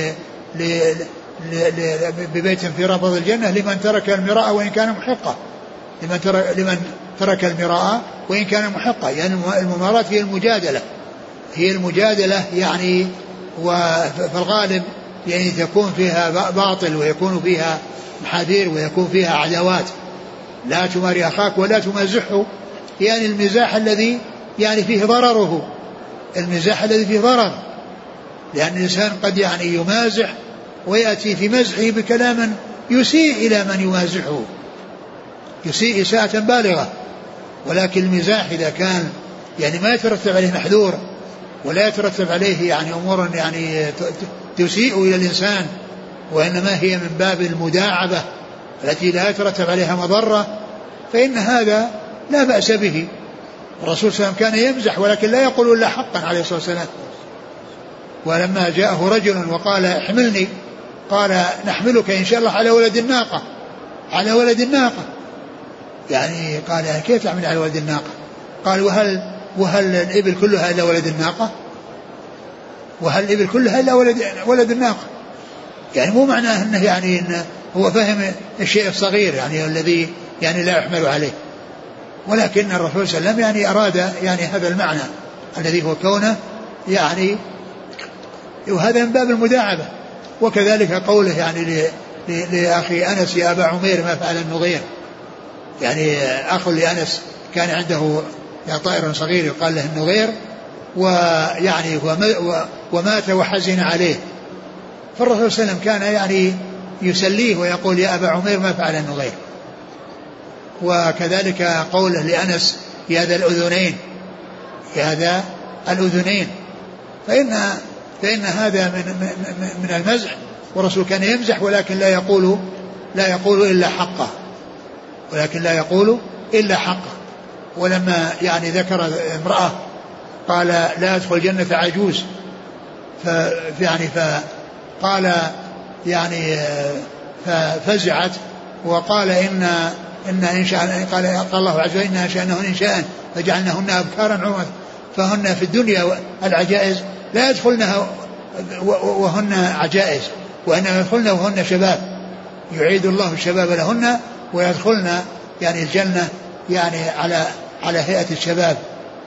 ببيت في ربض الجنة لمن ترك المراء وإن كان محقا، لمن ترك المراء وإن كان محقا. يعني الممارات هي المجادلة يعني، وفي الغالب يعني تكون فيها باطل ويكون فيها محاذير ويكون فيها عداوات. لا تماري أخاك ولا تمازحه، يعني المزاح الذي يعني فيه ضرره، المزاح الذي فيه ضرر، لأن الإنسان قد يعني يمازح ويأتي في مزحه بكلام يسيء إلى من يمازحه، يسيء إساءة بالغة. ولكن المزاح إذا كان يعني ما يترتب عليه محذور ولا يترتب عليه يعني أمور يعني تسيء إلى الإنسان، وإنما هي من باب المداعبة التي لا يترتب عليها مضرة، فإن هذا لا بأس به. الرسول صلى الله عليه وسلم كان يمزح ولكن لا يقول إلا حقا عليه الصلاة والسلام. ولما جاءه رجل وقال: احملني، قال: نحملك إن شاء الله على ولد الناقة، على ولد الناقة. يعني قال: كيف تحمل على ولد الناقة؟ قال: وهل الإبل كلها إلا ولد الناقة؟ وهل الإبل كلها إلا ولد الناقة؟ يعني مو معناه أنه يعني إنه هو فهم الشيء الصغير يعني الذي يعني لا يحمل عليه، ولكن الرسول صلى الله عليه وسلم يعني أراد يعني هذا المعنى الذي هو كونه يعني، وهذا من باب المداعبة. وكذلك قوله يعني لأخي أنس: يا أبا عمير ما فعل النغير. يعني أخ لأنس كان عنده طائر صغير يقال له النغير، ويعني ومات وحزن عليه. فالرسول صلى الله عليه وسلم كان يعني يسليه ويقول يا أبا عمير ما فعل النغير. وكذلك قوله لأنس يا ذا الأذنين، يا ذا الأذنين، فإن هذا من المزح، والرسول كان يمزح ولكن لا يقول إلا حقه، ولما يعني ذكر امرأة قال لا يدخل جنة عجوز، فقال يعني ففزعت وقال إن شاء، قال الله عز وجل إن أنشأنهن إنشاء فجعلناهن أبكارا عربا، فهن في الدنيا العجائز لا يدخلنها وهن عجائز، وإنما يدخلن وهن شباب، يعيد الله الشباب لهن ويدخلن يعني الجنة يعني على هيئة الشباب.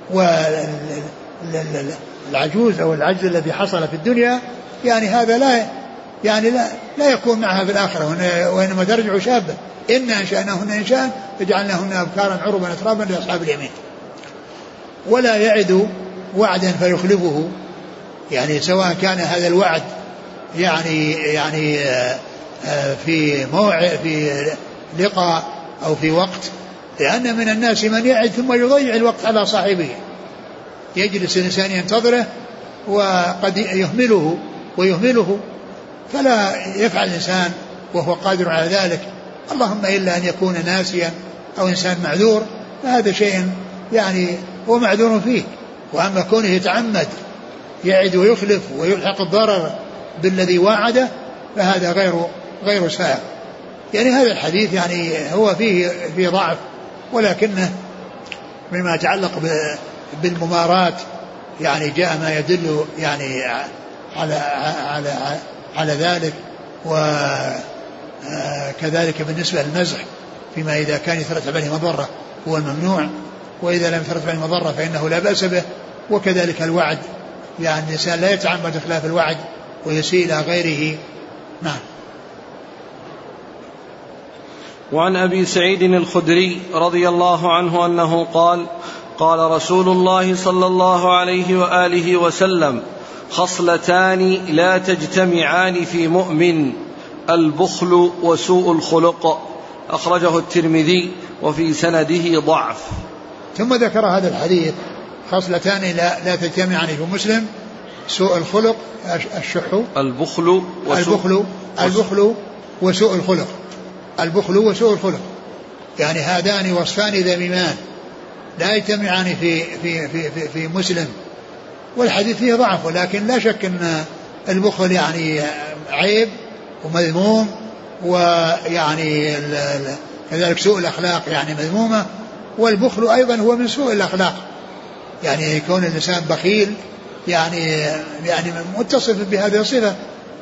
والعجوز أو العجز الذي حصل في الدنيا يعني هذا لا يكون معها في الآخرة، وإنما ترجع شابة. إن أنشأناهن إنشاء فجعلناهن أبكارا عربا أترابا لأصحاب اليمين. ولا يعد وعدا فيخلفه، يعني سواء كان هذا الوعد يعني في موعد في لقاء أو في وقت، لأن من الناس من يعد ثم يضيع الوقت على صاحبه، يجلس الإنسان ينتظره وقد يهمله فلا يفعل الإنسان وهو قادر على ذلك، اللهم إلا أن يكون ناسيا أو إنسان معذور، فهذا شيء يعني هو معذور فيه. وأما كونه يتعمد يعد ويخلف ويلحق الضرر بالذي وعده فهذا غير سائغ. يعني هذا الحديث يعني هو فيه ضعف، ولكنه مما يتعلق بالممارات يعني جاء ما يدل يعني على ذلك. وكذلك بالنسبة للمزح فيما إذا كان يترتب عليه مضرة هو الممنوع، وإذا لم يترتب عليه مضرة فإنه لا بأس به. وكذلك الوعد، يعني الإنسان لا يتعمد خلاف الوعد ويسيء إلى غيره. نعم. وعن أبي سعيد الخدري رضي الله عنه أنه قال قال رسول الله صلى الله عليه وآله وسلم خصلتان لا تجتمعان في مؤمن: البخل وسوء الخلق. أخرجه الترمذي وفي سنده ضعف. ثم ذكر هذا الحديث: خصلتان لا تجتمعان في مسلم: سوء الخلق، الشح، البخل وسوء الخلق. البخل وسوء الخلق يعني هذان وصفان ذميمان لا يجتمعان في مسلم. والحديث فيه ضعف، ولكن لا شك أن البخل يعني عيب ومذموم، ويعني كذلك سوء الأخلاق يعني مذمومة، والبخل أيضا هو من سوء الأخلاق، يعني يكون الإنسان بخيل يعني متصف بهذه الصفة.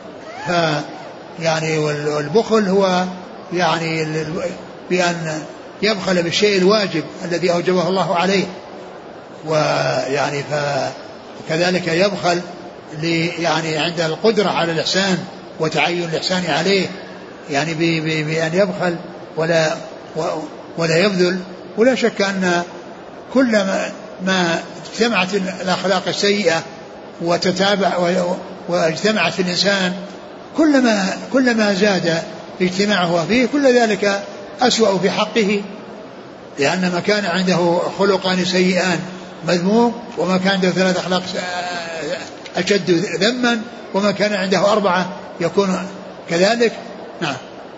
يعني والبخل هو يعني بأن يبخل بالشيء الواجب الذي أوجبه الله عليه، ويعني فكذلك يبخل يعني عند القدرة على الإحسان وتعين الإحسان عليه، يعني بأن يبخل ولا يبذل. ولا شك أن كل ما اجتمعت الأخلاق السيئة وتتابع واجتمعت في الإنسان كلما زاد اجتماعه فيه كل ذلك أسوأ في حقه، لأن ما كان عنده خلقان سيئان مذموم، وما كان عنده 3 أخلاق أشد ذما، وما كان عنده 4 يكون كذلك. نعم.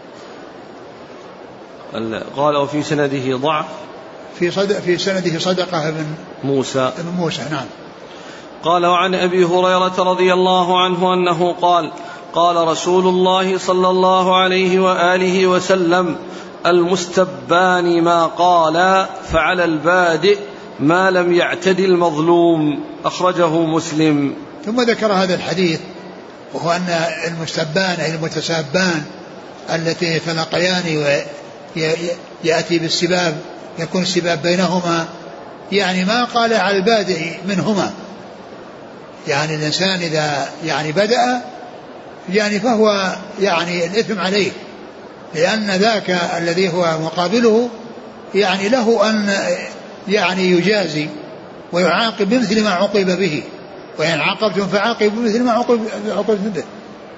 قال وفي سنده ضعف، في سنده صدقة بن موسى. نعم. قال وعن أبي هريرة رضي الله عنه أنه قال قال رسول الله صلى الله عليه وآله وسلم: المستبان ما قال فعلى البادئ ما لم يعتد المظلوم. أخرجه مسلم. ثم ذكر هذا الحديث، وهو أن المستبان أي المتسابان التي يتلاقيان ويأتي بالسباب، يكون السباب بينهما، يعني ما قال على البادئ منهما، يعني الإنسان إذا يعني بدأ يعني فهو يعني الإثم عليه، لأن ذاك الذي هو مقابله يعني له أن يعني يجازي ويعاقب بمثل ما عوقب به، وإن عاقبتم فعاقبوا بمثل ما عوقبتم به.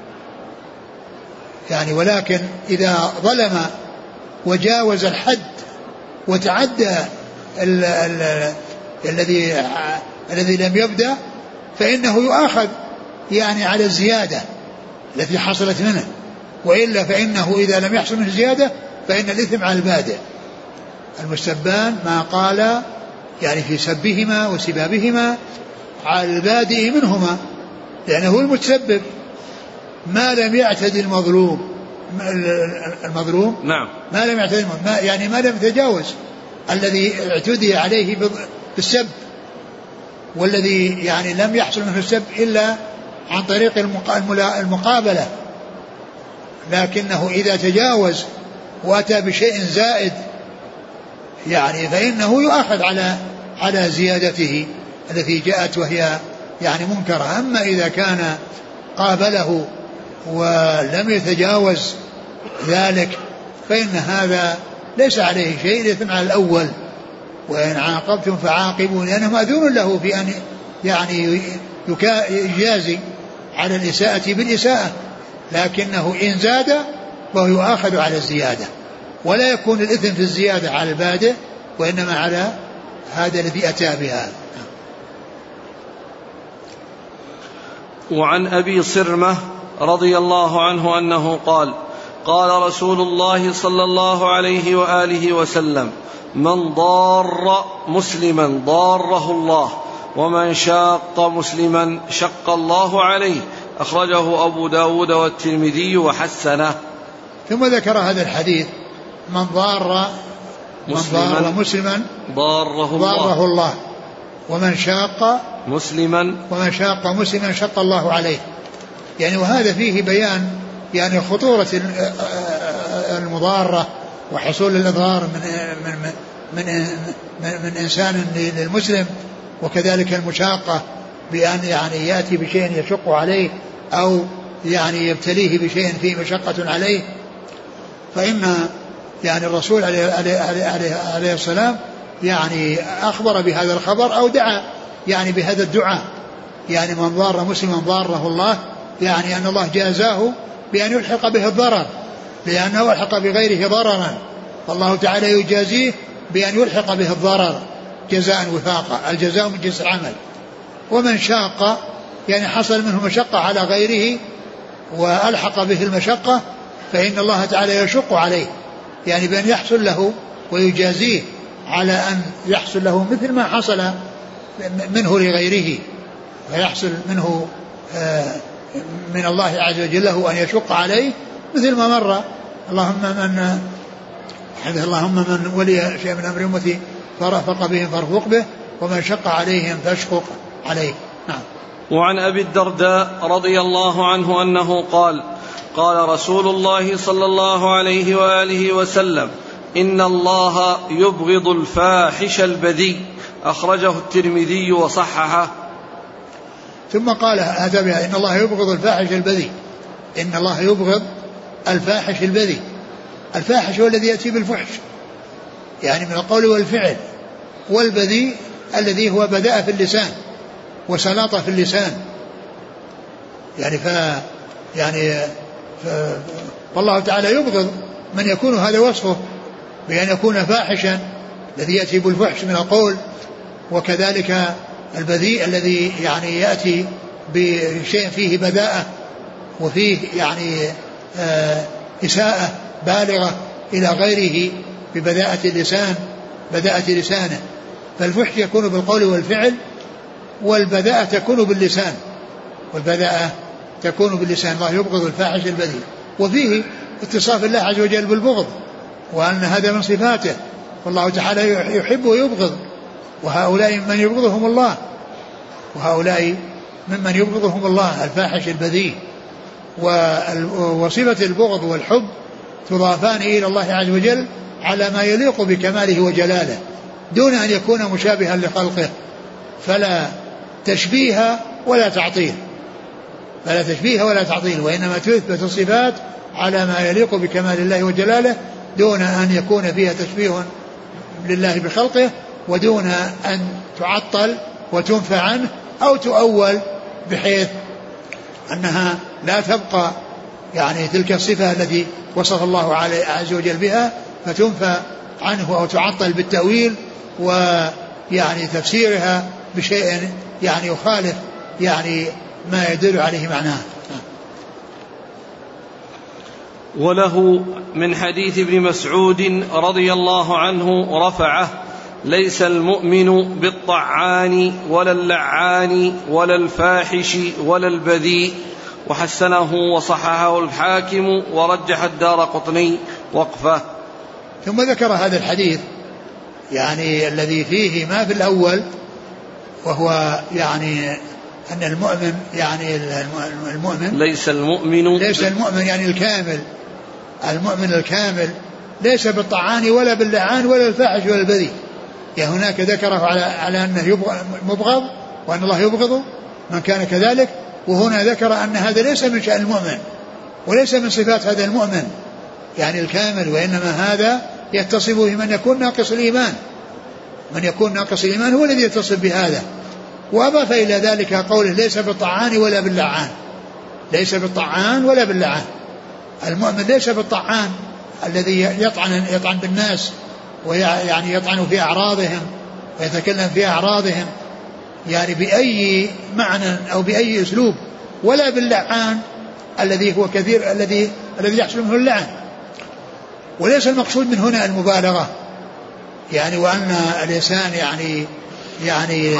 يعني ولكن إذا ظلم وجاوز الحد وتعدى الذي لم يبدأ فإنه يؤاخذ يعني على الزيادة التي حصلت منه، وإلا فإنه إذا لم يحصل منه زيادة فإن الإثم على البادئ. المستبان ما قال يعني في سبهما وسبابهما على البادئ منهما، لأنه هو المتسبب ما لم يعتد المظلوم نعم ما لم يعتد يعني ما لم يتجاوز الذي اعتدي عليه بالسب، والذي يعني لم يحصل منه السب إلا عن طريق المقابلة، لكنه إذا تجاوز وأتى بشيء زائد يعني فإنه يؤاخذ على زيادته التي جاءت وهي يعني منكرة. أما إذا كان قابله ولم يتجاوز ذلك فإن هذا ليس عليه شيء، الإثم على الأول. وإن عاقبتم فعاقبوا، لأنه مأذون له في أن يعني يجازي على الإساءة بالإساءة، لكنه إن زاد فهو يؤاخذ على الزيادة، ولا يكون الإثم في الزيادة على البادئ وإنما على هذا الذي أتى بها. وعن أبي صرمة رضي الله عنه أنه قال: قال رسول الله صلى الله عليه وآله وسلم: من ضار مسلما ضاره الله، ومن شاق مسلما شق الله عليه. أخرجه أبو داود والترمذي وحسنه. ثم ذكر هذا الحديث: من ضار مسلما ضاره الله، ومن شاق مسلما شق الله عليه. يعني وهذا فيه بيان يعني خطورة المضارة وحصول الإضرار من إنسان للمسلم، وكذلك المشاقة بأن يعني يأتي بشيء يشق عليه أو يعني يبتليه بشيء فيه مشقة عليه. فإن يعني الرسول عليه السلام يعني أخبر بهذا الخبر أو دعا يعني بهذا الدعاء، يعني من ضار مسلما ضاره الله، يعني أن الله جازاه بأن يلحق به الضرر لأنه ألحق بغيره ضررا، فالله تعالى يجازيه بأن يلحق به الضرر جزاء وفاقا، الجزاء من جنس العمل. ومن شاق يعني حصل منه مشقة على غيره وألحق به المشقة فإن الله تعالى يشق عليه، يعني بأن يحصل له ويجازيه على أن يحصل له مثل ما حصل منه لغيره، ويحصل منه من الله عز وجل له أن يشق عليه مثل ما مر. اللهم من ولي شيء من أمر أمتي فرفق بهم فارفق به، ومن شق عليهم فاشقق عليه. نعم. وعن أبي الدرداء رضي الله عنه أنه قال: قال رسول الله صلى الله عليه وآله وسلم: إن الله يبغض الفاحش البذيء. أخرجه الترمذي وصححه. ثم قال هذا: إن الله يبغض الفاحش البذيء. إن الله يبغض الفاحش البذيء. الفاحش هو الذي يأتي بالفحش يعني من القول والفعل، والبذيء الذي هو بداء في اللسان وسلاطة في اللسان. فالله تعالى يبغض من يكون هذا وصفه بأن يكون فاحشا الذي يأتي بالفحش من القول، وكذلك البذيء الذي يعني يأتي بشيء فيه بداءة وفيه يعني إساءة بالغة إلى غيره ببداءة اللسان، بداءة لسانه. فالفحش يكون بالقول والفعل، والبداءة تكون باللسان، الله يبغض الفاحش البذيء. وفيه اتصاف الله عز وجل بالبغض، وأن هذا من صفاته، والله تعالى يحب ويبغض، وهؤلاء من يبغضهم الله الفاحش البذيء. وصفة البغض والحب تضافان إلى الله عز وجل على ما يليق بكماله وجلاله دون أن يكون مشابها لخلقه، فلا تشبيه ولا تعطيل، وإنما تثبت الصفات على ما يليق بكمال الله وجلاله دون أن يكون فيها تشبيه لله بخلقه ودون أن تعطل وتنفى عنه أو تؤول بحيث أنها لا تبقى يعني تلك الصفة التي وصف الله عز وجل بها فتنفى عنه أو تعطل بالتأويل ويعني تفسيرها بشيء يعني يخالف يعني ما يدل عليه معناه. وله من حديث ابن مسعود رضي الله عنه رفعه: ليس المؤمن بالطعان ولا اللعان ولا الفاحش ولا البذيء، وحسنه وصححه الحاكم ورجح الدارقطني وقفه. ثم ذكر هذا الحديث يعني الذي فيه ما في الأول، وهو يعني أن المؤمن يعني المؤمن ليس المؤمن يعني الكامل، المؤمن الكامل ليس بالطعان ولا باللعان ولا الفاحش ولا البذيء. يعني هناك ذكره على أنه مبغض وأن الله يبغضه من كان كذلك، وهنا ذكر أن هذا ليس من شأن المؤمن وليس من صفات هذا المؤمن يعني الكامل، وإنما هذا يتصف به من يكون ناقص الإيمان. من يكون ناقص الإيمان هو الذي يتصف بهذا. وأضاف إلى ذلك قوله ليس بالطعان ولا باللعان، ليس بالطعان ولا باللعان. المؤمن ليس بالطعان الذي يطعن بالناس ويعني يطعن في أعراضهم ويتكلم في أعراضهم يعني بأي معنى أو بأي أسلوب، ولا باللعان الذي هو كثير الذي يحصل منه اللعن. وليس المقصود من هنا المبالغة يعني وأن الإنسان يعني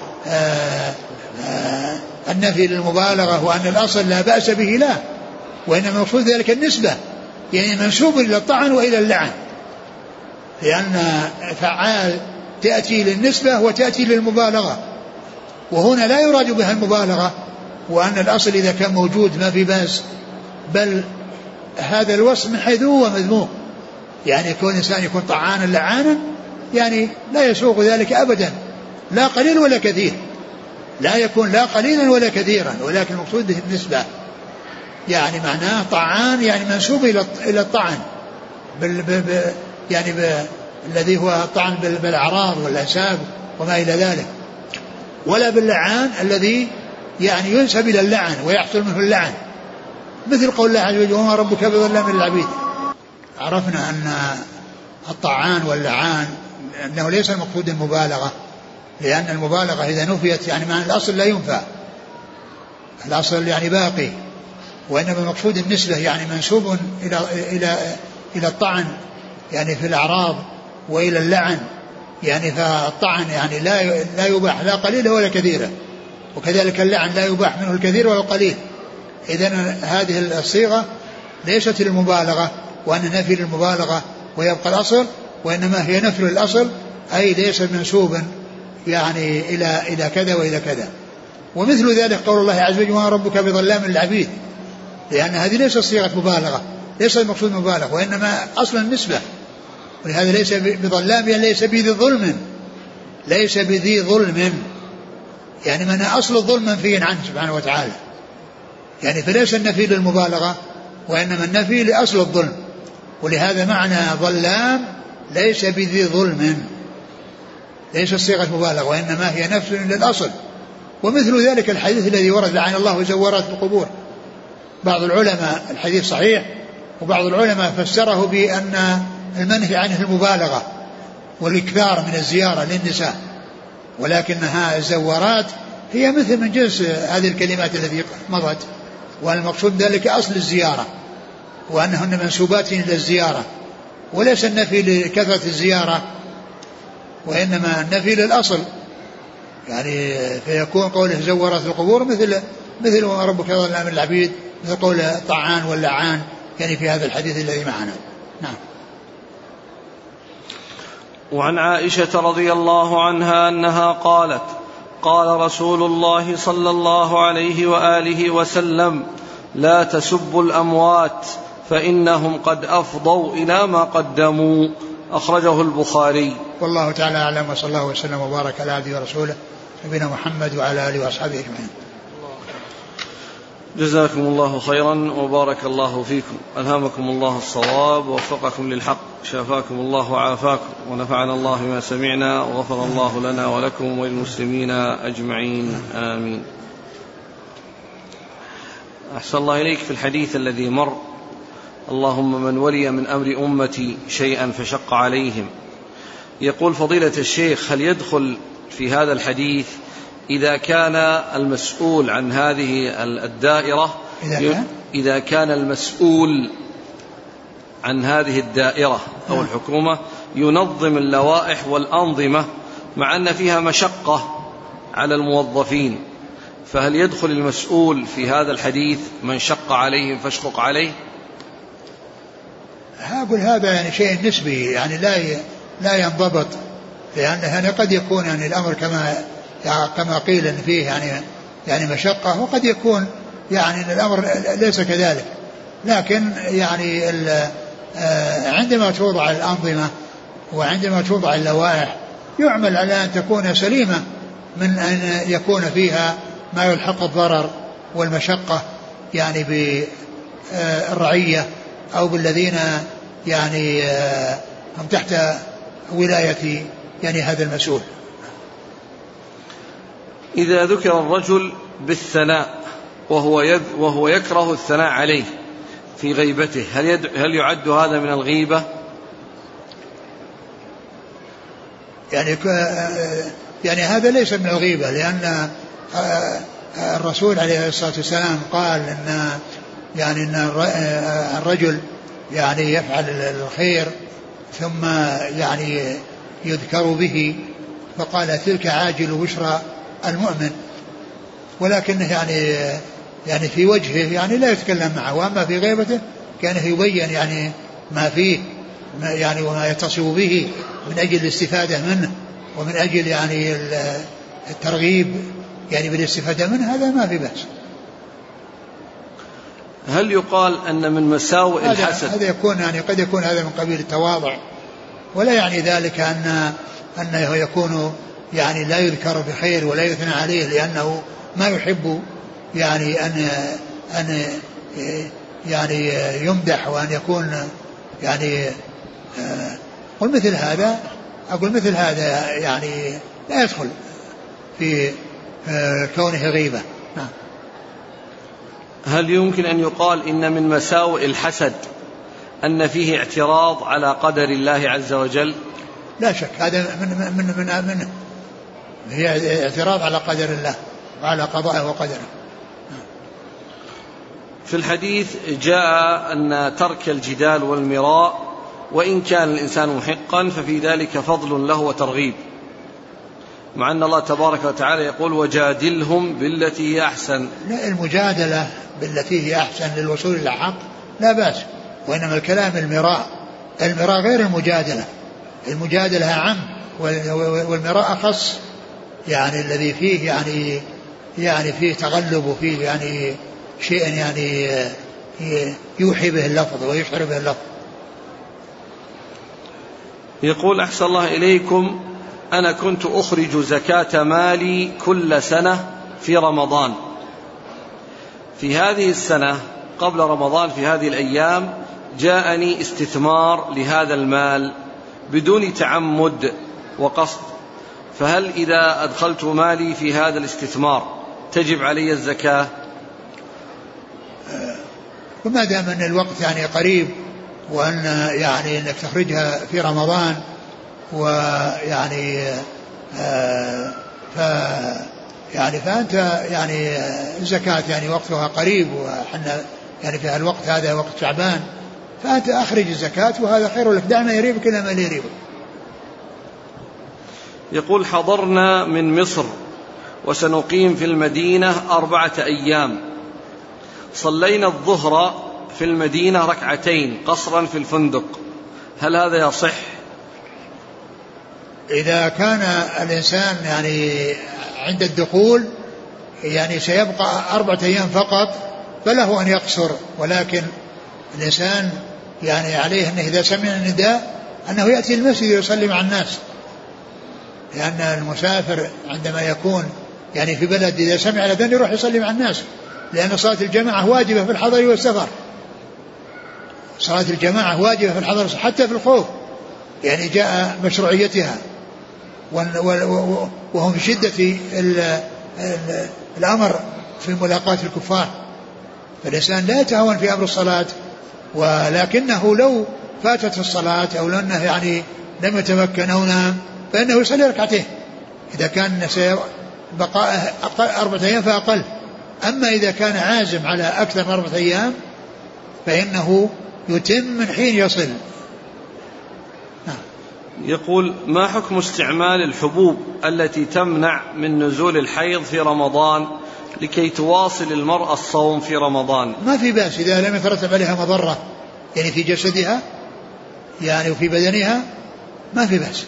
النفي للمبالغة وأن الأصل لا بأس به، لا، وإنما المقصود ذلك النسبة يعني منسوب إلى الطعن وإلى اللعن، لأن فعال تأتي للنسبة وتأتي للمبالغة، وهنا لا يراد بها المبالغة وأن الأصل إذا كان موجود ما في بأس، بل هذا الوصف من حيث هو مذموم. يعني يكون إنسان يكون طعانا لعانا يعني لا يسوق ذلك أبدا، لا قليل ولا كثير، لا يكون لا قليلا ولا كثيرا، ولكن المقصود به النسبة. يعني معناه طعان يعني منسوب إلى الطعن الذي هو الطعن بالأعراض والأنساب وما إلى ذلك، ولا باللعان الذي يعني ينسب إلى اللعن ويحصل منه اللعن، مثل قول الله عز وجل: وما ربك بظلام للعبيد. عرفنا أن الطعان واللعان أنه ليس المقصود المبالغة، لأن المبالغة إذا نفيت يعني معنى الأصل لا ينفى، الأصل يعني باقي، وإنما المقصود النسبة يعني منسوب إلى الطعن يعني في الأعراض وإلى اللعن، يعني فالطعن يعني لا يباح لا قليلا ولا كثيرا، وكذلك اللعن لا يباح منه الكثير ولا القليل. إذن هذه الصيغة ليست للمبالغة وأن نفي للمبالغة ويبقى الأصل، وإنما هي نفي الأصل أي ليس منسوبا يعني إلى كذا وإلى كذا. ومثل ذلك قول الله عز وجل: وما ربك بظلام للعبيد، لأن هذه ليست صيغة مبالغة، ليس المقصود مبالغة، وإنما أصلا النسبة، ولهذا ليس بظلام يعني ليس بذي ظلم، ليس بذي ظلم يعني من أصل الظلم منفي عنه سبحانه وتعالى، يعني فليس النفي للمبالغة وإنما النفي لأصل الظلم، ولهذا معنى ظلام ليس بذي ظلم، ليس صيغة مبالغة وإنما هي نفس للأصل. ومثل ذلك الحديث الذي ورد: لعن الله زوارات القبور. بعض العلماء الحديث صحيح، وبعض العلماء فسره بأن المنهي عنه المبالغة والإكثار من الزيارة للنساء، ولكنها الزوارات هي مثل من جنس هذه الكلمات التي مضت، والمقصود ذلك أصل الزيارة وأنهن منسوبات إلى الزيارة، وليس النفي لكثرة الزيارة وإنما النفي للأصل. يعني فيكون قوله زورت القبور مثل وما ربك ظلام للعبيد، مثل قول طعان واللعان يعني في هذا الحديث الذي معنا. نعم. وعن عائشة رضي الله عنها أنها قالت: قال رسول الله صلى الله عليه وآله وسلم: لا تسبوا الأموات فإنهم قد أفضوا إلى ما قدموا. أخرجه البخاري. والله تعالى أعلم، وصلى الله وسلم وبارك على عبده ورسوله نبينا محمد وعلى آله وأصحابه أجمعين. جزاكم الله خيرا وبارك الله فيكم، ألهمكم الله الصواب ووفقكم للحق، شافاكم الله وعافاكم، ونفعنا الله ما سمعنا، وغفر الله لنا ولكم وللمسلمين أجمعين، آمين. أحسن الله إليك. في الحديث الذي مر: اللهم من ولي من أمر أمتي شيئا فشق عليهم، يقول فضيلة الشيخ: هل يدخل في هذا الحديث إذا كان المسؤول عن هذه الدائرة إذا كان المسؤول عن هذه الدائرة أو الحكومة ينظم اللوائح والأنظمة مع أن فيها مشقة على الموظفين، فهل يدخل المسؤول في هذا الحديث من شق عليهم فاشقق عليه؟ أقول هذا يعني شيء نسبي، يعني لا ينضبط، لأن قد يكون يعني الأمر كما قيل إن فيه يعني مشقة، وقد يكون يعني الأمر ليس كذلك. لكن يعني عندما توضع الأنظمة وعندما توضع اللوائح يعمل على أن تكون سليمة من أن يكون فيها ما يلحق الضرر والمشقة يعني بالرعية أو بالذين يعني هم تحت ولاية يعني هذا المسؤول. إذا ذكر الرجل بالثناء وهو يكره الثناء عليه في غيبته، هل يعد هذا من الغيبة؟ يعني هذا ليس من الغيبة، لأن الرسول عليه الصلاة والسلام قال إن الرجل يعني يفعل الخير ثم يعني يذكر به، فقال: تلك عاجل بشرى المؤمن. ولكنه يعني في وجهه يعني لا يتكلم معه، وأما في غيبته كان يبين يعني ما فيه يعني وما يتصف به من أجل الاستفادة منه ومن أجل يعني الترغيب يعني بالاستفادة منه، هذا ما في بأس. هل يقال أن من مساوئ الحسد هذا يكون يعني قد يكون هذا من قبيل التواضع، ولا يعني ذلك أنه يكون يعني لا يذكر بخير ولا يثنى عليه لأنه ما يحب يعني أن يعني يمدح وأن يكون يعني أقول مثل هذا يعني لا يدخل في كونه غيبة. هل يمكن أن يقال إن من مساوئ الحسد أن فيه اعتراض على قدر الله عز وجل؟ لا شك هذا من هي اعتراض على قدر الله وعلى قضائه وقدره. في الحديث جاء أن ترك الجدال والمراء وإن كان الإنسان محقا ففي ذلك فضل له وترغيب، مع أن الله تبارك وتعالى يقول: وجادلهم بالتي هي أحسن. لا، المجادلة بالتي هي أحسن للوصول إلى الحق لا بأس، وإنما الكلام المراء غير المجادلة عام والمراء أخص، يعني الذي فيه يعني فيه تغلب وفيه يعني شيء يعني يوحي به اللفظ ويشعر به اللفظ. يقول: أحسن الله إليكم، أنا كنت أخرج زكاة مالي كل سنة في رمضان. في هذه السنة قبل رمضان في هذه الأيام جاءني استثمار لهذا المال بدون تعمد وقصد، فهل إذا أدخلت مالي في هذا الاستثمار تجب علي الزكاة؟ وما دام أن الوقت يعني قريب وأن يعني أنك تخرجها في رمضان ويعني فأنت يعني الزكاة يعني وقتها قريب، وحنا يعني في الوقت هذا وقت شعبان، فأنت أخرج الزكاة وهذا خير لك، دع ما يريبك إلى ما لا يريبك. يقول: حضرنا من مصر وسنقيم في المدينة 4 أيام، صلينا الظهر في المدينة 2 ركعتين قصرا في الفندق، هل هذا يصح؟ إذا كان الإنسان يعني عند الدخول يعني سيبقى 4 أيام فقط فله أن يقصر، ولكن الإنسان يعني عليه أنه إذا سمع النداء أنه يأتي المسجد ويصلي مع الناس، لأن المسافر عندما يكون يعني في بلد إذا سمع الأذان يروح يصلي مع الناس، لأن صلاة الجماعة واجبة في الحضر والسفر. صلاة الجماعة واجبة في الحضر حتى في الخوف، يعني جاء مشروعيتها، وهم في شدة الأمر في ملاقاة الكفار، فالإنسان لا يتهاون في أمر الصلاة، ولكنه لو فاتت الصلاة أو لأنه يعني لم يتمكن أو نام فإنه يصلي ركعتين إذا كان بقاء 4 أيام فأقل. أما إذا كان عازم على أكثر من 4 أيام فإنه يتم من حين يصل. يقول: ما حكم استعمال الحبوب التي تمنع من نزول الحيض في رمضان لكي تواصل المرأة الصوم في رمضان؟ ما في بأس إذا لم يترتب عليها مضرة يعني في جسدها يعني وفي بدنها، ما في بأس.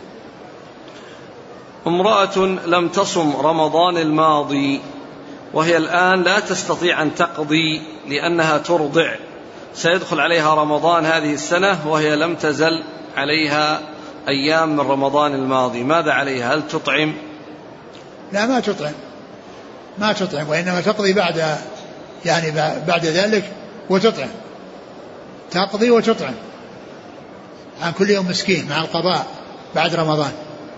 امرأة لم تصم رمضان الماضي وهي الآن لا تستطيع أن تقضي لأنها ترضع، سيدخل عليها رمضان هذه السنة وهي لم تزل عليها أيام من رمضان الماضي، ماذا عليها؟ هل تطعم؟ لا، ما تطعم وإنما تقضي بعد ذلك وتطعم، تقضي وتطعم عن كل يوم مسكين مع القضاء بعد رمضان.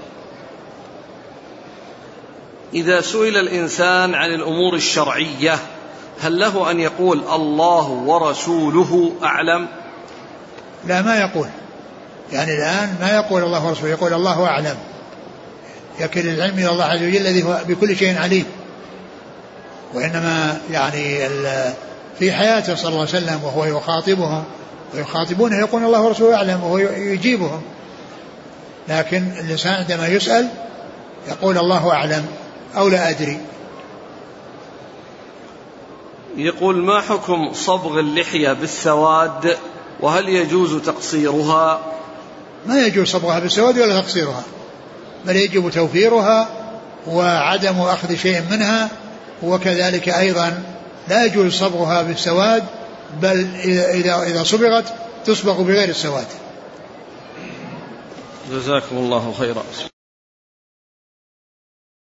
إذا سئل الإنسان عن الأمور الشرعية هل له أن يقول الله ورسوله أعلم؟ لا، ما يقول، يعني الآن ما يقول الله ورسوله، يقول الله أعلم، يكل العلم إلى الله عز وجل الذي هو بكل شيء عليم. وإنما يعني في حياته صلى الله عليه وسلم وهو يخاطبهم ويخاطبونه يقول الله ورسوله أعلم وهو يجيبهم، لكن الإنسان عندما يسأل يقول الله أعلم أو لا أدري. يقول: ما حكم صبغ اللحية بالسواد وهل يجوز تقصيرها؟ ما يجوز صبغها بالسواد ولا تقصيرها، بل يجب توفيرها وعدم أخذ شيء منها، وكذلك أيضا لا يجوز صبغها بالسواد، بل إذا صبغت تصبغ بغير السواد. جزاكم الله خيرا.